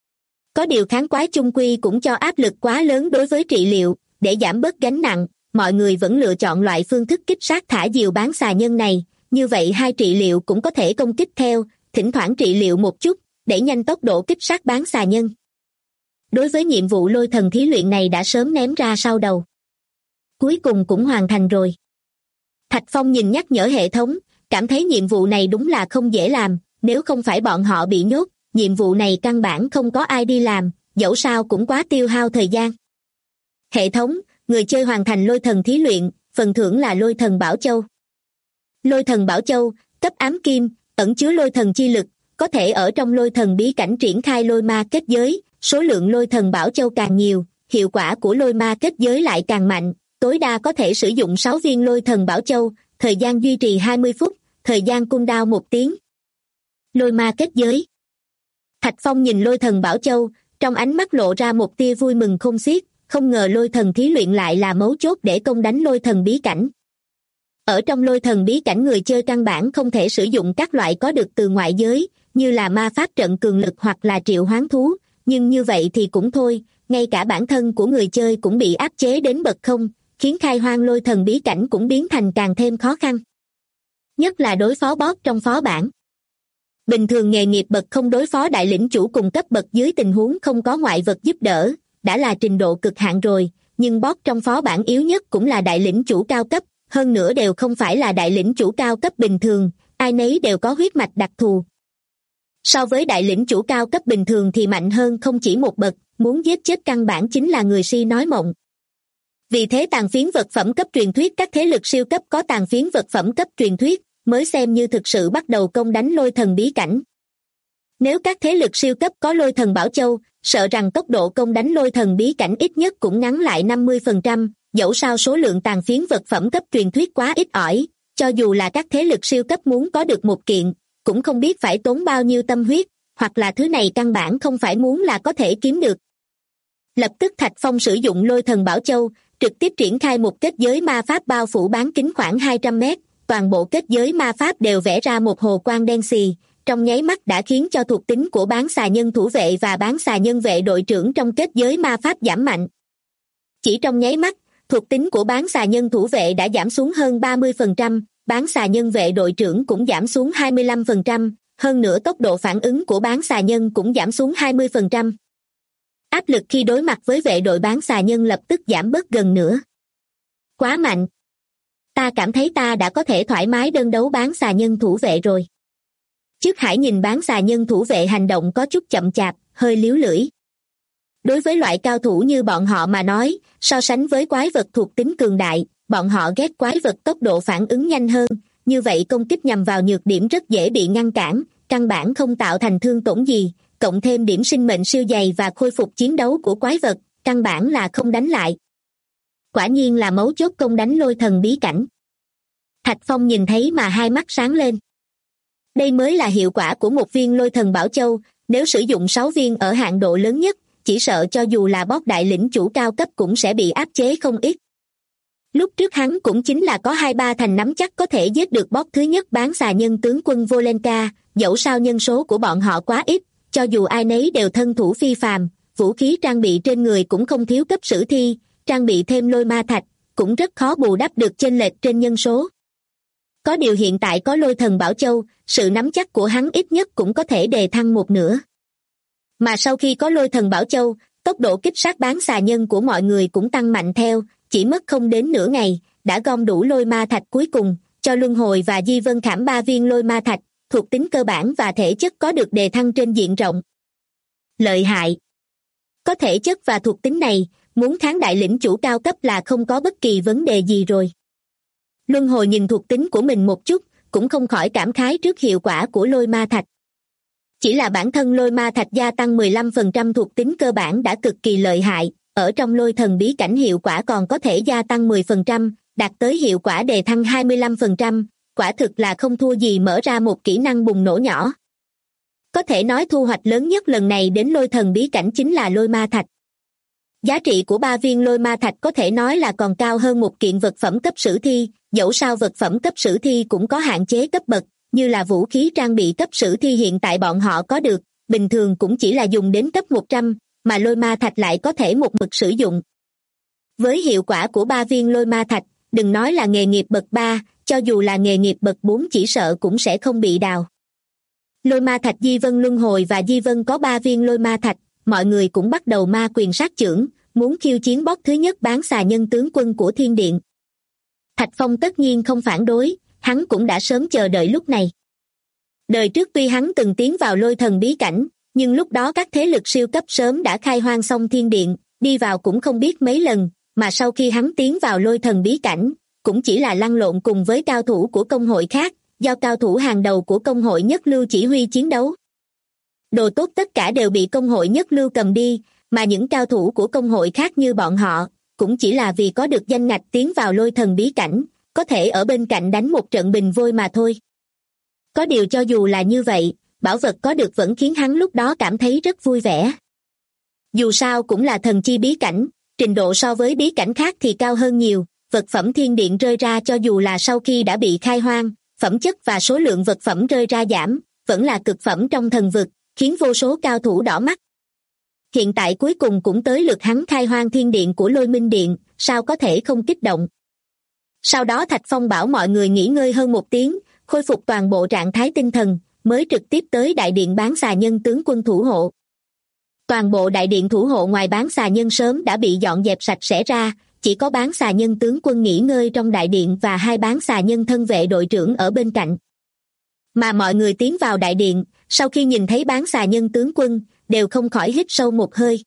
Có điều kháng quái chung quy cũng cho áp lực quá lớn đối với trị liệu, để giảm bớt gánh nặng, mọi người vẫn lựa chọn loại phương thức kích sát thả diều bán xà nhân này, như vậy 2 trị liệu cũng có thể công kích theo, thỉnh thoảng trị liệu một chút, để nhanh tốc độ kích sát bán xà nhân. Đối với nhiệm vụ lôi thần thí luyện này đã sớm ném ra sau đầu. Cuối cùng cũng hoàn thành rồi. Thạch Phong nhìn nhắc nhở hệ thống, cảm thấy nhiệm vụ này đúng là không dễ làm, nếu không phải bọn họ bị nhốt, nhiệm vụ này căn bản không có ai đi làm, dẫu sao cũng quá tiêu hao thời gian. Hệ thống, người chơi hoàn thành lôi thần thí luyện, phần thưởng là lôi thần Bảo Châu. Lôi thần Bảo Châu, cấp ám kim, ẩn chứa lôi thần chi lực, có thể ở trong lôi thần bí cảnh triển khai lôi ma kết giới, số lượng lôi thần Bảo Châu càng nhiều, hiệu quả của lôi ma kết giới lại càng mạnh, tối đa có thể sử dụng 6 viên lôi thần Bảo Châu, thời gian duy trì 20 phút, thời gian cooldown 1 tiếng. Lôi ma kết giới. Thạch Phong nhìn lôi thần Bảo Châu, trong ánh mắt lộ ra một tia vui mừng không xiết, không ngờ lôi thần thí luyện lại là mấu chốt để công đánh lôi thần bí cảnh. Ở trong lôi thần bí cảnh người chơi căn bản không thể sử dụng các loại có được từ ngoại giới, như là ma pháp trận cường lực hoặc là triệu hoán thú, nhưng như vậy thì cũng thôi, ngay cả bản thân của người chơi cũng bị áp chế đến bậc không, khiến khai hoang lôi thần bí cảnh cũng biến thành càng thêm khó khăn. Nhất là đối phó boss trong phó bản. Bình thường nghề nghiệp bậc không đối phó đại lĩnh chủ cùng cấp bậc dưới tình huống không có ngoại vật giúp đỡ, đã là trình độ cực hạn rồi, nhưng boss trong phó bản yếu nhất cũng là đại lĩnh chủ cao cấp, hơn nữa đều không phải là đại lĩnh chủ cao cấp bình thường, ai nấy đều có huyết mạch đặc thù. So với đại lĩnh chủ cao cấp bình thường thì mạnh hơn không chỉ một bậc, muốn giết chết căn bản chính là người si nói mộng. Vì thế tàn phiến vật phẩm cấp truyền thuyết các thế lực siêu cấp có tàn phiến vật phẩm cấp truyền thuyết mới xem như thực sự bắt đầu công đánh lôi thần bí cảnh. Nếu các thế lực siêu cấp có lôi thần bảo châu, sợ rằng tốc độ công đánh lôi thần bí cảnh ít nhất cũng ngắn lại 50%, dẫu sao số lượng tàn phiến vật phẩm cấp truyền thuyết quá ít ỏi, cho dù là các thế lực siêu cấp muốn có được một kiện, cũng không biết phải tốn bao nhiêu tâm huyết, hoặc là thứ này căn bản không phải muốn là có thể kiếm được. Lập tức Thạch Phong sử dụng lôi thần bảo châu, trực tiếp triển khai một kết giới ma pháp bao phủ bán kính khoảng 200 mét, toàn bộ kết giới ma pháp đều vẽ ra một hồ quang đen xì, trong nháy mắt đã khiến cho thuộc tính của bán xà nhân thủ vệ và bán xà nhân vệ đội trưởng trong kết giới ma pháp giảm mạnh. Chỉ trong nháy mắt, thuộc tính của bán xà nhân thủ vệ đã giảm xuống hơn 30%, bán xà nhân vệ đội trưởng cũng giảm xuống 25%, hơn nữa tốc độ phản ứng của bán xà nhân cũng giảm xuống 20%. Áp lực khi đối mặt với vệ đội bán xà nhân lập tức giảm bớt gần nửa. Quá mạnh. Ta cảm thấy ta đã có thể thoải mái đơn đấu bán xà nhân thủ vệ rồi. Trước Hải nhìn bán xà nhân thủ vệ hành động có chút chậm chạp, hơi líu lưỡi. Đối với loại cao thủ như bọn họ mà nói, so sánh với quái vật thuộc tính cường đại, bọn họ ghét quái vật tốc độ phản ứng nhanh hơn, như vậy công kích nhằm vào nhược điểm rất dễ bị ngăn cản, căn bản không tạo thành thương tổn gì, cộng thêm điểm sinh mệnh siêu dày và khôi phục chiến đấu của quái vật, căn bản là không đánh lại. Quả nhiên là mấu chốt công đánh lôi thần bí cảnh. Thạch Phong nhìn thấy mà hai mắt sáng lên. Đây mới là hiệu quả của một viên lôi thần bảo châu, nếu sử dụng 6 viên ở hạn độ lớn nhất, chỉ sợ cho dù là boss đại lĩnh chủ cao cấp cũng sẽ bị áp chế không ít. Lúc trước hắn cũng chính là có 2-3 thành nắm chắc có thể giết được boss thứ nhất bán xà nhân tướng quân Volenka, dẫu sao nhân số của bọn họ quá ít, cho dù ai nấy đều thân thủ phi phàm, vũ khí trang bị trên người cũng không thiếu cấp sử thi, trang bị thêm lôi ma thạch, cũng rất khó bù đắp được chênh lệch trên nhân số. Có điều hiện tại có lôi thần bảo châu, sự nắm chắc của hắn ít nhất cũng có thể đề thăng một nửa. Mà sau khi có lôi thần bảo châu, tốc độ kích sát bán xà nhân của mọi người cũng tăng mạnh theo, chỉ mất không đến nửa ngày, đã gom đủ lôi ma thạch cuối cùng, cho Luân Hồi và Di Vân Khảm 3 viên lôi ma thạch, thuộc tính cơ bản và thể chất có được đề thăng trên diện rộng. Lợi hại. Có thể chất và thuộc tính này, muốn kháng đại lĩnh chủ cao cấp là không có bất kỳ vấn đề gì rồi. Luân Hồi nhìn thuộc tính của mình một chút, cũng không khỏi cảm khái trước hiệu quả của lôi ma thạch. Chỉ là bản thân lôi ma thạch gia tăng 15% thuộc tính cơ bản đã cực kỳ lợi hại, ở trong lôi thần bí cảnh hiệu quả còn có thể gia tăng 10%, đạt tới hiệu quả đề thăng 25%, quả thực là không thua gì mở ra một kỹ năng bùng nổ nhỏ. Có thể nói thu hoạch lớn nhất lần này đến lôi thần bí cảnh chính là lôi ma thạch. Giá trị của 3 viên lôi ma thạch có thể nói là còn cao hơn một kiện vật phẩm cấp sử thi, dẫu sao vật phẩm cấp sử thi cũng có hạn chế cấp bậc, như là vũ khí trang bị cấp sử thi hiện tại bọn họ có được, bình thường cũng chỉ là dùng đến cấp 100, mà lôi ma thạch lại có thể một mực sử dụng. Với hiệu quả của 3 viên lôi ma thạch, đừng nói là nghề nghiệp bậc 3, cho dù là nghề nghiệp bậc 4 chỉ sợ cũng sẽ không bị đào. Lôi ma thạch Di Vân Luân Hồi và Di Vân có 3 viên lôi ma thạch, mọi người cũng bắt đầu ma quyền sát chưởng, muốn khiêu chiến boss thứ nhất bán xà nhân tướng quân của Thiên Điện. Thạch Phong tất nhiên không phản đối, hắn cũng đã sớm chờ đợi lúc này. Đời trước tuy hắn từng tiến vào lôi thần bí cảnh, nhưng lúc đó các thế lực siêu cấp sớm đã khai hoang xong Thiên Điện, đi vào cũng không biết mấy lần, mà sau khi hắn tiến vào lôi thần bí cảnh, cũng chỉ là lăn lộn cùng với cao thủ của công hội khác, do cao thủ hàng đầu của công hội nhất lưu chỉ huy chiến đấu. Đồ tốt tất cả đều bị công hội nhất lưu cầm đi, mà những cao thủ của công hội khác như bọn họ, cũng chỉ là vì có được danh ngạch tiến vào lôi thần bí cảnh, có thể ở bên cạnh đánh một trận bình vôi mà thôi. Có điều cho dù là như vậy, bảo vật có được vẫn khiến hắn lúc đó cảm thấy rất vui vẻ. Dù sao cũng là thần chi bí cảnh, trình độ so với bí cảnh khác thì cao hơn nhiều, vật phẩm thiên điện rơi ra cho dù là sau khi đã bị khai hoang, phẩm chất và số lượng vật phẩm rơi ra giảm, vẫn là cực phẩm trong thần vực, khiến vô số cao thủ đỏ mắt. Hiện tại cuối cùng cũng tới lượt hắn khai hoang thiên điện của Lôi Minh Điện, sao có thể không kích động. Sau đó Thạch Phong bảo mọi người nghỉ ngơi hơn 1 tiếng, khôi phục toàn bộ trạng thái tinh thần, mới trực tiếp tới đại điện Bán Xà Nhân tướng quân thủ hộ. Toàn bộ đại điện thủ hộ ngoài Bán Xà Nhân sớm đã bị dọn dẹp sạch sẽ ra, chỉ có Bán Xà Nhân tướng quân nghỉ ngơi trong đại điện và 2 Bán Xà Nhân thân vệ đội trưởng ở bên cạnh. Mà mọi người tiến vào đại điện, sau khi nhìn thấy Bán Xà Nhân tướng quân, đều không khỏi hít sâu một hơi.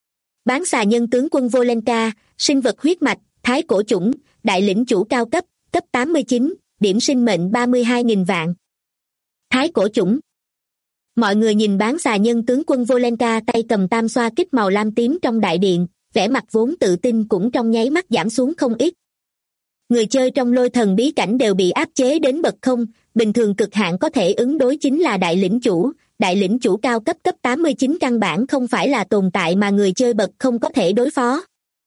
Bán Xà Nhân tướng quân Volenka, sinh vật huyết mạch, thái cổ chủng, đại lĩnh chủ cao cấp, cấp 89, điểm sinh mệnh 32.000 vạn. Thái cổ chủng. Mọi người nhìn Bán Xà Nhân tướng quân Volenka tay cầm tam xoa kích màu lam tím trong đại điện, vẻ mặt vốn tự tin cũng trong nháy mắt giảm xuống không ít. Người chơi trong Lôi Thần bí cảnh đều bị áp chế đến bậc không, bình thường cực hạn có thể ứng đối chính là đại lĩnh chủ cao cấp cấp 89 căn bản không phải là tồn tại mà người chơi bậc không có thể đối phó.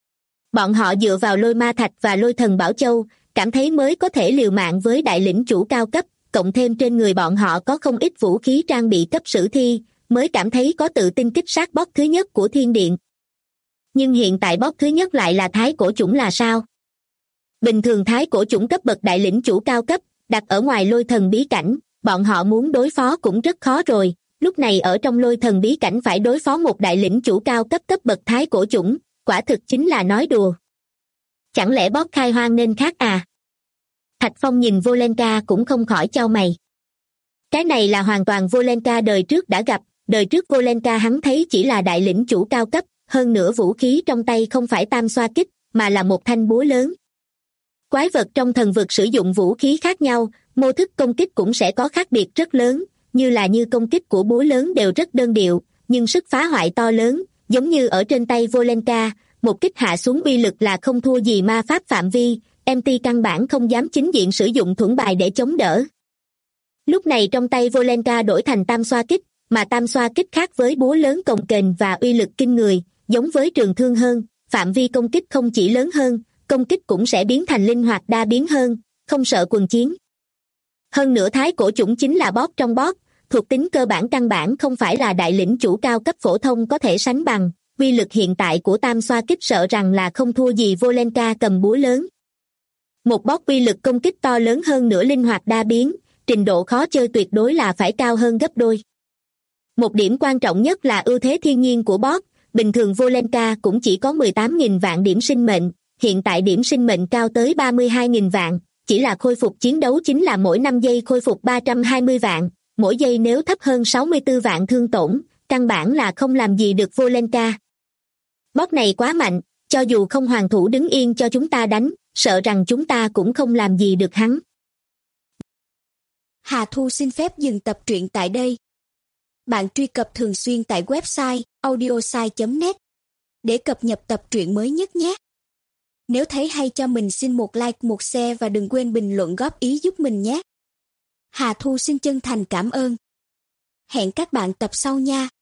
Bọn họ dựa vào Lôi Ma Thạch và Lôi Thần Bảo Châu, cảm thấy mới có thể liều mạng với đại lĩnh chủ cao cấp, cộng thêm trên người bọn họ có không ít vũ khí trang bị cấp sử thi, mới cảm thấy có tự tin kích sát boss thứ nhất của thiên điện. Nhưng hiện tại boss thứ nhất lại là thái cổ chủng là sao? Bình thường thái cổ chủng cấp bậc đại lĩnh chủ cao cấp, đặt ở ngoài Lôi Thần bí cảnh, bọn họ muốn đối phó cũng rất khó rồi, lúc này ở trong Lôi Thần bí cảnh phải đối phó một đại lĩnh chủ cao cấp cấp bậc thái cổ chủng, quả thực chính là nói đùa. Chẳng lẽ boss khai hoang nên khác à? Thạch Phong nhìn Volenka cũng không khỏi chau mày. Cái này là hoàn toàn Volenka đời trước đã gặp, đời trước Volenka hắn thấy chỉ là đại lĩnh chủ cao cấp, hơn nữa vũ khí trong tay không phải tam xoa kích, mà là một thanh búa lớn. Quái vật trong thần vực sử dụng vũ khí khác nhau, mô thức công kích cũng sẽ có khác biệt rất lớn, như công kích của búa lớn đều rất đơn điệu, nhưng sức phá hoại to lớn, giống như ở trên tay Volenka, một kích hạ xuống uy lực là không thua gì ma pháp phạm vi, MT căn bản không dám chính diện sử dụng thuẫn bài để chống đỡ. Lúc này trong tay Volenka đổi thành tam xoa kích, mà tam xoa kích khác với búa lớn cồng kềnh và uy lực kinh người, giống với trường thương hơn, phạm vi công kích không chỉ lớn hơn, công kích cũng sẽ biến thành linh hoạt đa biến hơn, không sợ quần chiến. Hơn nữa thái cổ chủng chính là boss trong boss, thuộc tính cơ bản căn bản không phải là đại lĩnh chủ cao cấp phổ thông có thể sánh bằng, uy lực hiện tại của tam xoa kích sợ rằng là không thua gì Volenka cầm búa lớn. Một boss uy lực công kích to lớn hơn nữa linh hoạt đa biến, trình độ khó chơi tuyệt đối là phải cao hơn gấp đôi. Một điểm quan trọng nhất là ưu thế thiên nhiên của boss, bình thường Volenka cũng chỉ có 18.000 vạn điểm sinh mệnh, hiện tại điểm sinh mệnh cao tới 32.000 vạn, chỉ là khôi phục chiến đấu chính là mỗi 5 giây khôi phục 320 vạn, mỗi giây nếu thấp hơn 64 vạn thương tổn, căn bản là không làm gì được Volenka. Boss này quá mạnh, cho dù không hoàn thủ đứng yên cho chúng ta đánh, sợ rằng chúng ta cũng không làm gì được hắn. Hà Thu xin phép dừng tập truyện tại đây. Bạn truy cập thường xuyên tại website audiosai.net để cập nhật tập truyện mới nhất nhé. Nếu thấy hay cho mình xin một like, một share và đừng quên bình luận góp ý giúp mình nhé. Hà Thu xin chân thành cảm ơn. Hẹn các bạn tập sau nha.